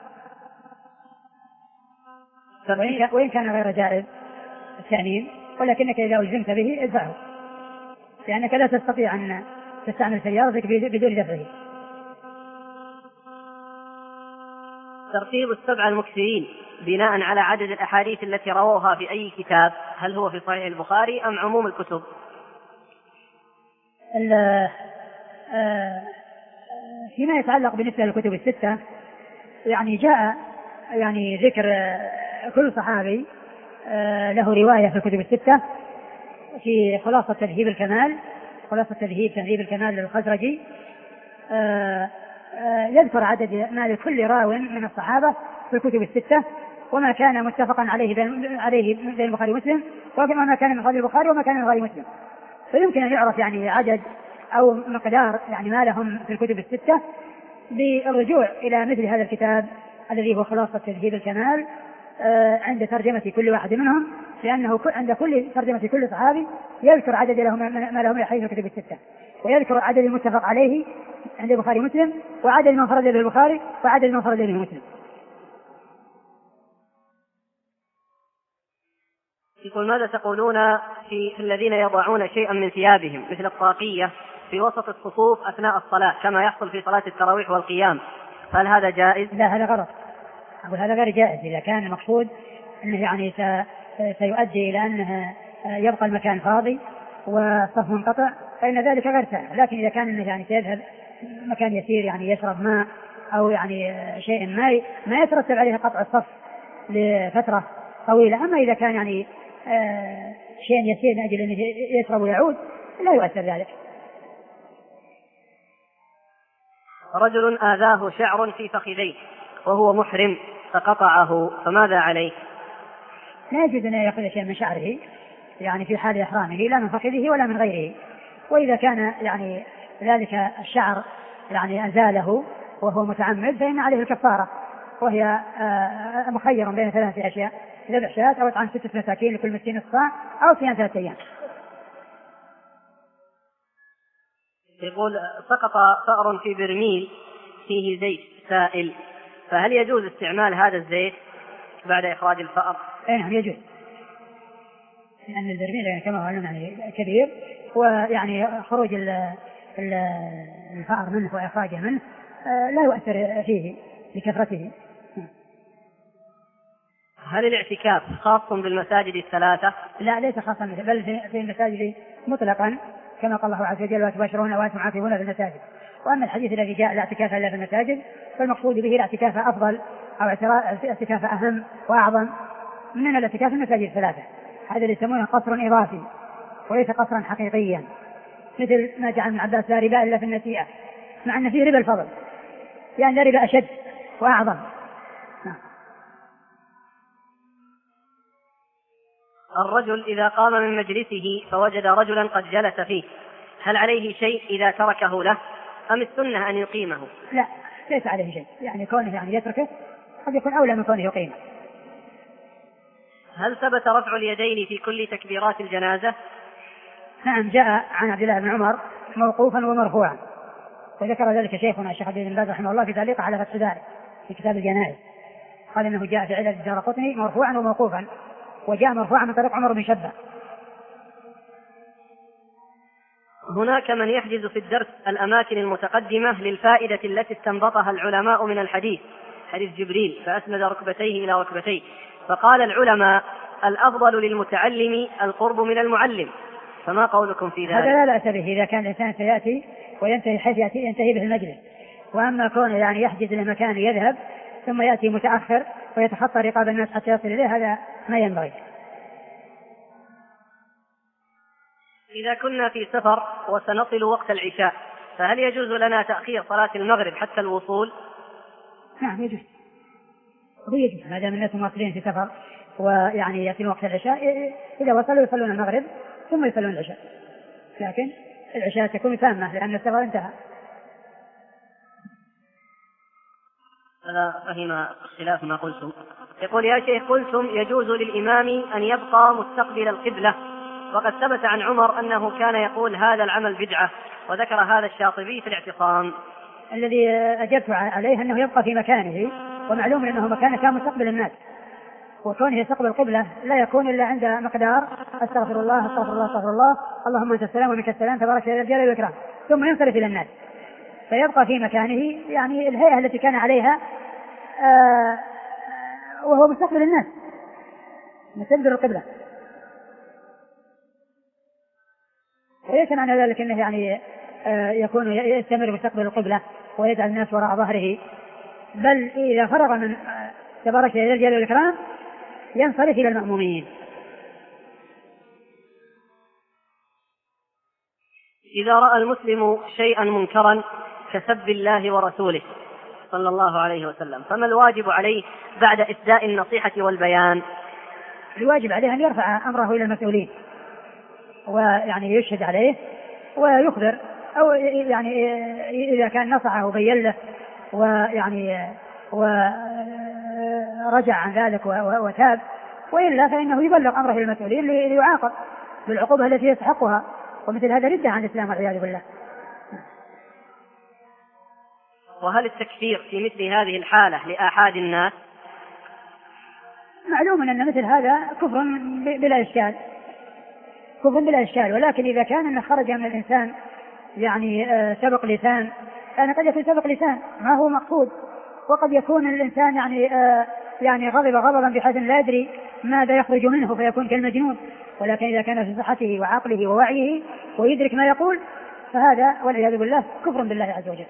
وإن كان غير جائز التأمين، ولكنك إذا ألزمت به ادفعه، لأنك لا تستطيع أن تستعمل سيارتك بدون دفعه. ترتيب السبع المكثرين بناء على عدد الأحاديث التي رووها في أي كتاب، هل هو في صحيح البخاري أم عموم الكتب؟ فيما يتعلق بالنسبة للكتب الستة، يعني جاء يعني ذكر كل صحابي له رواية في الكتب الستة في خلاصة تذهيب الكمال، خلاصة تذهيب تهذيب الكمال للخزرجي، يذكر عدد ما لكل راو من الصحابة في الكتب الستة، وما كان متفقا عليه بين عليه بين البخاري ومسلم، وما كان من غير البخاري وما كان من غير مسلم. فيمكن أن يعرف يعني عدد أو مقدار يعني ما لهم في الكتب الستة بالرجوع إلى مثل هذا الكتاب الذي هو خلاصة تذهيب الكمال عند ترجمة كل واحد منهم، لأنه عند كل ترجمة كل صحابي يذكر عدد لهم ما لهم في الكتب الستة، ويذكر عدد المتفق عليه عند البخاري ومسلم، وعدد من فرد به البخاري، وعدد من فرد به مسلم. يقول: ماذا تقولون في الذين يضعون شيئا من ثيابهم مثل الطاقية في وسط الصفوف أثناء الصلاة كما يحصل في صلاة التراويح والقيام، هل هذا جائز؟ لا، هذا غلط، أقول هذا غير جائز. إذا كان المقصود أنه يعني سيؤدي إلى أنه يبقى المكان فاضي والصف منقطع فإن ذلك غير سائغ، لكن إذا كان أنه يعني سيذهب مكان يسير يعني يشرب ماء أو يعني شيء ما ما يترتب عليه قطع الصف لفترة طويلة، أما إذا كان يعني آه شيء يسير من أجل أنه يشرب ويعود لا يؤثر ذلك. رجل آذاه شعر في فخذيه وهو محرم فقطعه، فماذا عليه؟ لا يجوز أن يأخذ شيء من شعره يعني في حال إحرامه، لا من فخذه ولا من غيره. وإذا كان يعني ذلك الشعر يعني أزاله وهو متعمد فإن عليه الكفارة، وهي آه مخير بين ثلاثة أشياء: ذبح شاة أو إطعام ستة مساكين لكل مسكين الصاع أو صيام ثلاثة أيام. يقول: سقط فأر في برميل فيه زيت سائل، فهل يجوز استعمال هذا الزيت بعد إخراج الفأر؟ أي نعم يجوز، لأن البرميل يعني كما هو يعني كبير، ويعني خروج الفأر منه وإخراجه منه لا يؤثر فيه لكثرته. هل الاعتكاف خاص بالمساجد الثلاثة؟ لا، ليس خاصا، بل في المساجد مطلقا كما قال الله عز وجل: وتباشرون وأنتم عاكفون في المساجد. وأما الحديث الذي جاء الاعتكاف إلا في المساجد فالمقصود به الاعتكاف أفضل أو اعتكاف أهم وأعظم من الاعتكاف في المساجد الثلاثة. هذا اللي يسمونه قصر إضافي وليس قصرا حقيقيا، مثل ما جعل ابن عباس: لا ربا إلا في النسيئة، مع أن فيه ربا الفضل، يعني لا ربا أشد وأعظم. الرجل إذا قام من مجلسه فوجد رجلا قد جلس فيه، هل عليه شيء إذا تركه له أم السنة أن يقيمه؟ لا، ليس عليه شيء، يعني كونه يعني يتركه قد يكون أولى من كونه يقيمه. هل ثبت رفع اليدين في كل تكبيرات الجنازة؟ نعم، جاء عن عبد الله بن عمر موقوفا ومرفوعا، وذكر ذلك شيخنا الشيخ بن باز رحمه الله في تعليقه على فتح الباري في كتاب الجنائز، قال إنه جاء في علل الدارقطني مرفوعا وموقوفا، وجاء مرفوعا من طريق عمر بن شبة. هناك من يحجز في الدرس الأماكن المتقدمة للفائدة التي استنبطها العلماء من الحديث، حديث جبريل فأسند ركبتيه إلى ركبتيه، فقال العلماء: الأفضل للمتعلم القرب من المعلم، فما قولكم في ذلك؟ هذا لا بأس به إذا كان الإنسان سيأتي وينتهي حيث يأتي ينتهي به المجلس، وأما كونه يعني يحجز لمكان يذهب ثم يأتي متأخر ويتخطى رقاب الناس حتى يصل إليه، هذا ما ينبغي. إذا كنا في سفر وسنصل وقت العشاء فهل يجوز لنا تأخير صلاة المغرب حتى الوصول؟ نعم يجوز، هو يجوز ما دام الناس مواصلين في سفر ويعني يأتي وقت العشاء إذا وصلوا يصلون المغرب ثم يصلون العشاء، لكن العشاء تكون تامة لأن السفر انتهى. هذا فهم اختلاف ما قلتم. يقول: يا شيخ، قلتم يجوز للإمام أن يبقى مستقبل القبلة، وقد ثبت عن عمر أنه كان يقول هذا العمل بدعة، وذكر هذا الشاطبي في الاعتصام. الذي أجبت عليه أنه يبقى في مكانه، ومعلوم أنه مكانه كان مستقبل الناس، وكونه يستقبل القبلة لا يكون إلا عند مقدار أستغفر الله أستغفر الله أستغفر الله اللهم أنت السلام ومنك السلام تبارك يا ذا الجلال والإكرام، ثم ينصرف إلى الناس، فيبقى في مكانه يعني الهيئة التي كان عليها آه وهو مستقبل الناس مستدبر القبلة. وليس معنى ذلك أنه يعني آه يكون يستمر مستقبل القبلة ويجعل الناس وراء ظهره، بل إذا فرغ من آه تبارك يا ذا الجلال والإكرام ينصرف إلى المأمومين. إذا رأى المسلم شيئا منكرا كسب الله ورسوله صلى الله عليه وسلم، فما الواجب عليه بعد إسداء النصيحة والبيان؟ الواجب عليه أن يرفع أمره إلى المسؤولين، ويعني يشهد عليه ويخبر، أو يعني إذا كان نصحه وبين له ويعني ورجع عن ذلك وتاب، وإلا فإنه يبلغ أمره إلى المسؤولين ليعاقب بالعقوبة التي يستحقها، ومثل هذا ردة عن الإسلام والعياذ بالله. وهل التكفير في مثل هذه الحالة لآحاد الناس؟ معلوم أن مثل هذا كفر بلا إشكال، كفر بلا إشكال، ولكن إذا كان أنه خرج من الإنسان يعني سبق لسان، يعني قد يكون سبق لسان ما هو مقصود، وقد يكون الإنسان يعني يعني غضب غضبا بحيث لا يدري ماذا يخرج منه فيكون كالمجنون، ولكن إذا كان في صحته وعقله ووعيه ويدرك ما يقول فهذا والعياذ بالله كفر بالله عز وجل.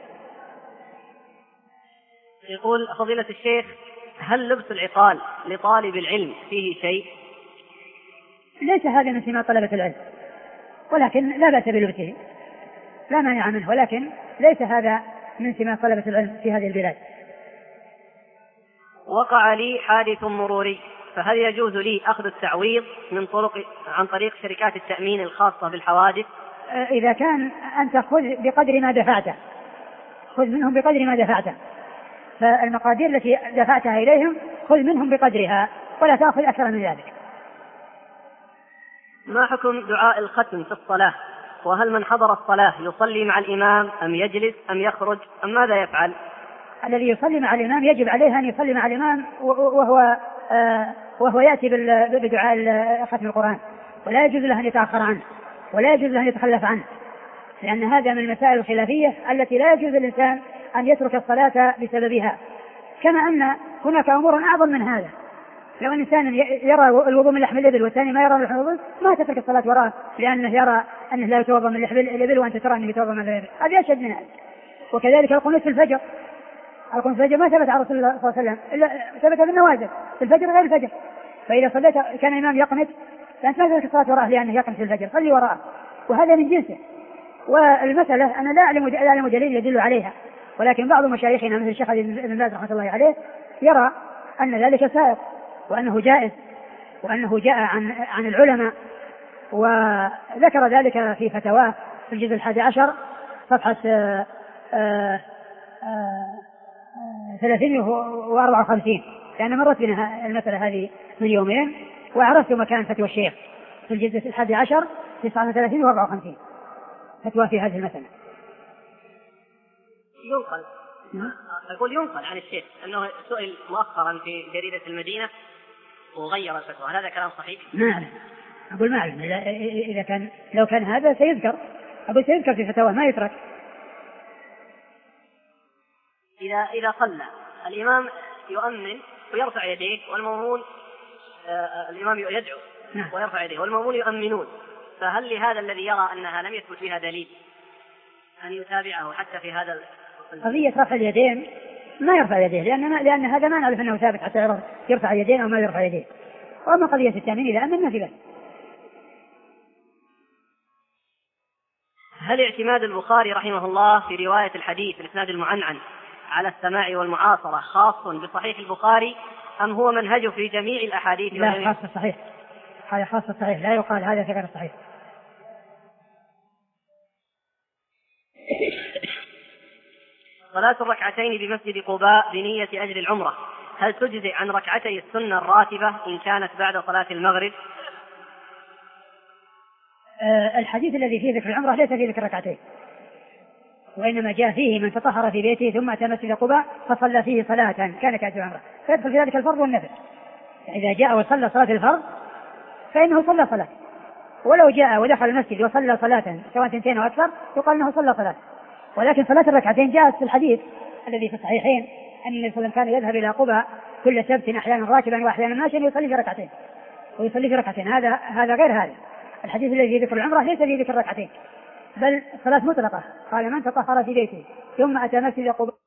يقول فضيلة الشيخ: هل لبس العقال لطالب العلم فيه شيء؟ ليس هذا من سمات طلبة العلم، ولكن لا بأس بلبسه، لا مانع منه، ولكن ليس هذا من سمات طلبة العلم في هذه البلاد. وقع لي حادث مروري، فهل يجوز لي أخذ التعويض من طرق عن طريق شركات التأمين الخاصة بالحوادث؟ إذا كان أنت خذ بقدر ما دفعته، خذ منهم بقدر ما دفعته، فالمقادير التي دفعتها إليهم خذ منهم بقدرها ولا تأخذ أكثر من ذلك. ما حكم دعاء الختم في الصلاة؟ وهل من حضر الصلاة يصلي مع الإمام أم يجلس أم يخرج أم ماذا يفعل؟ الذي يصلي مع الإمام يجب عليه أن يصلي مع الإمام وهو آه وهو يأتي بدعاء ختم القرآن، ولا يجوز له أن يتأخر عنه ولا يجوز له أن يتخلف عنه، لأن هذا من المسائل الخلافية التي لا يجوز للإنسان أن يترك الصلاة بسببها، كما أن هناك أمور أعظم من هذا. لو أن إنسان يرى الوضوء من لحم الإبل والثاني ما يرى من لحم الإبل ما تترك الصلاة وراءه، لأنه يرى أنه لا يتوضأ من لحم الإبل وأنت ترى أنه يتوضأ من الإبل، هذا أشد من هذا. وكذلك القنوت في الفجر، القنوت في الفجر ما ثبت على رسول الله صلى الله عليه وسلم إلا ثبت في النوازل، في الفجر غير الفجر، فإذا صليت كان الإمام يقنت فأنت ما تترك الصلاة وراءه لأنه يقنت في الفجر، صلي وراءه، وهذا من جنسه. والمسألة أنا لا أعلم لا أعلم دليل يدل عليها، ولكن بعض مشايخنا مثل الشيخ ابن باز رحمة الله عليه يرى أن ذلك سائق وأنه جائز وأنه جاء عن عن العلماء، وذكر ذلك في فتواه في الجزء الحادي عشر صفحة ثلاثين وأربعة وخمسين، لأن مرت بنا المسألة هذه من يومين وعرفت مكان فتوى الشيخ في الجزء الحادي عشر تسعة وثلاثين وأربعة وخمسين فتوى في هذه المسألة. ينقل أقول ينقل عن الشيخ أنه سئل مؤخرا في جريدة المدينة وغير الفتوى، هذا كلام صحيح؟ ما أعلم، أقول ما أعلم، إذا كان لو كان هذا سيذكر، أقول سيذكر في فتوى ما يترك. إذا إذا صلى الإمام يؤمن ويرفع يديه والمأمون آه الإمام يدعو نعم. ويرفع يديه والمأمون يؤمنون، فهل لهذا الذي يرى أنها لم يثبت فيها دليل أن يتابعه حتى في هذا قضية رفع اليدين؟ ما يرفع يديه لأن, لأن هذا ما نعرف أنه ثابت حتى يرفع يدين أو ما يرفع يديه. وأما قضية التأمين إذا أمن ما في بأس. هل اعتماد البخاري رحمه الله في رواية الحديث الإسناد المعنعن على السماع والمعاصرة خاص بصحيح البخاري أم هو منهجه في جميع الأحاديث؟ لا، خاص الصحيح، هذا خاص الصحيح، لا يقال هذا في غير الصحيح. صلاة الركعتين بمسجد قباء بنية أجل العمرة هل تجزئ عن ركعتي السنة الراتبة إن كانت بعد صلاة المغرب؟ أه الحديث الذي فيه ذكر العمرة ليس فيه ذكر ركعتين، وإنما جاء فيه من تطهر في بيته ثم أتى مسجد قباء فصلى فيه صلاة كانت كأجر العمرة، فيدخل في ذلك الفرض والنفل. إذا جاء وصلى صلاة الفرض فإنه صلى صلاة، ولو جاء ودخل المسجد وصلى صلاة سواء اثنتين أو أكثر يقال أنه صلى صلاة. ولكن صلاة الركعتين جاءت في الحديث الذي في الصحيحين أن النبي صلى الله عليه وسلم كان يذهب إلى قباء كل سبت أحيانا راكبا وأحيانا ماشيا ويصلي في ركعتين ويصلي في ركعتين. هذا هذا غير هذا الحديث الذي ذكر العمرة ليس فيه ذكر ركعتين، بل صلاة مطلقة. قال من تطهر في بيته ثم أتى مسجد قباء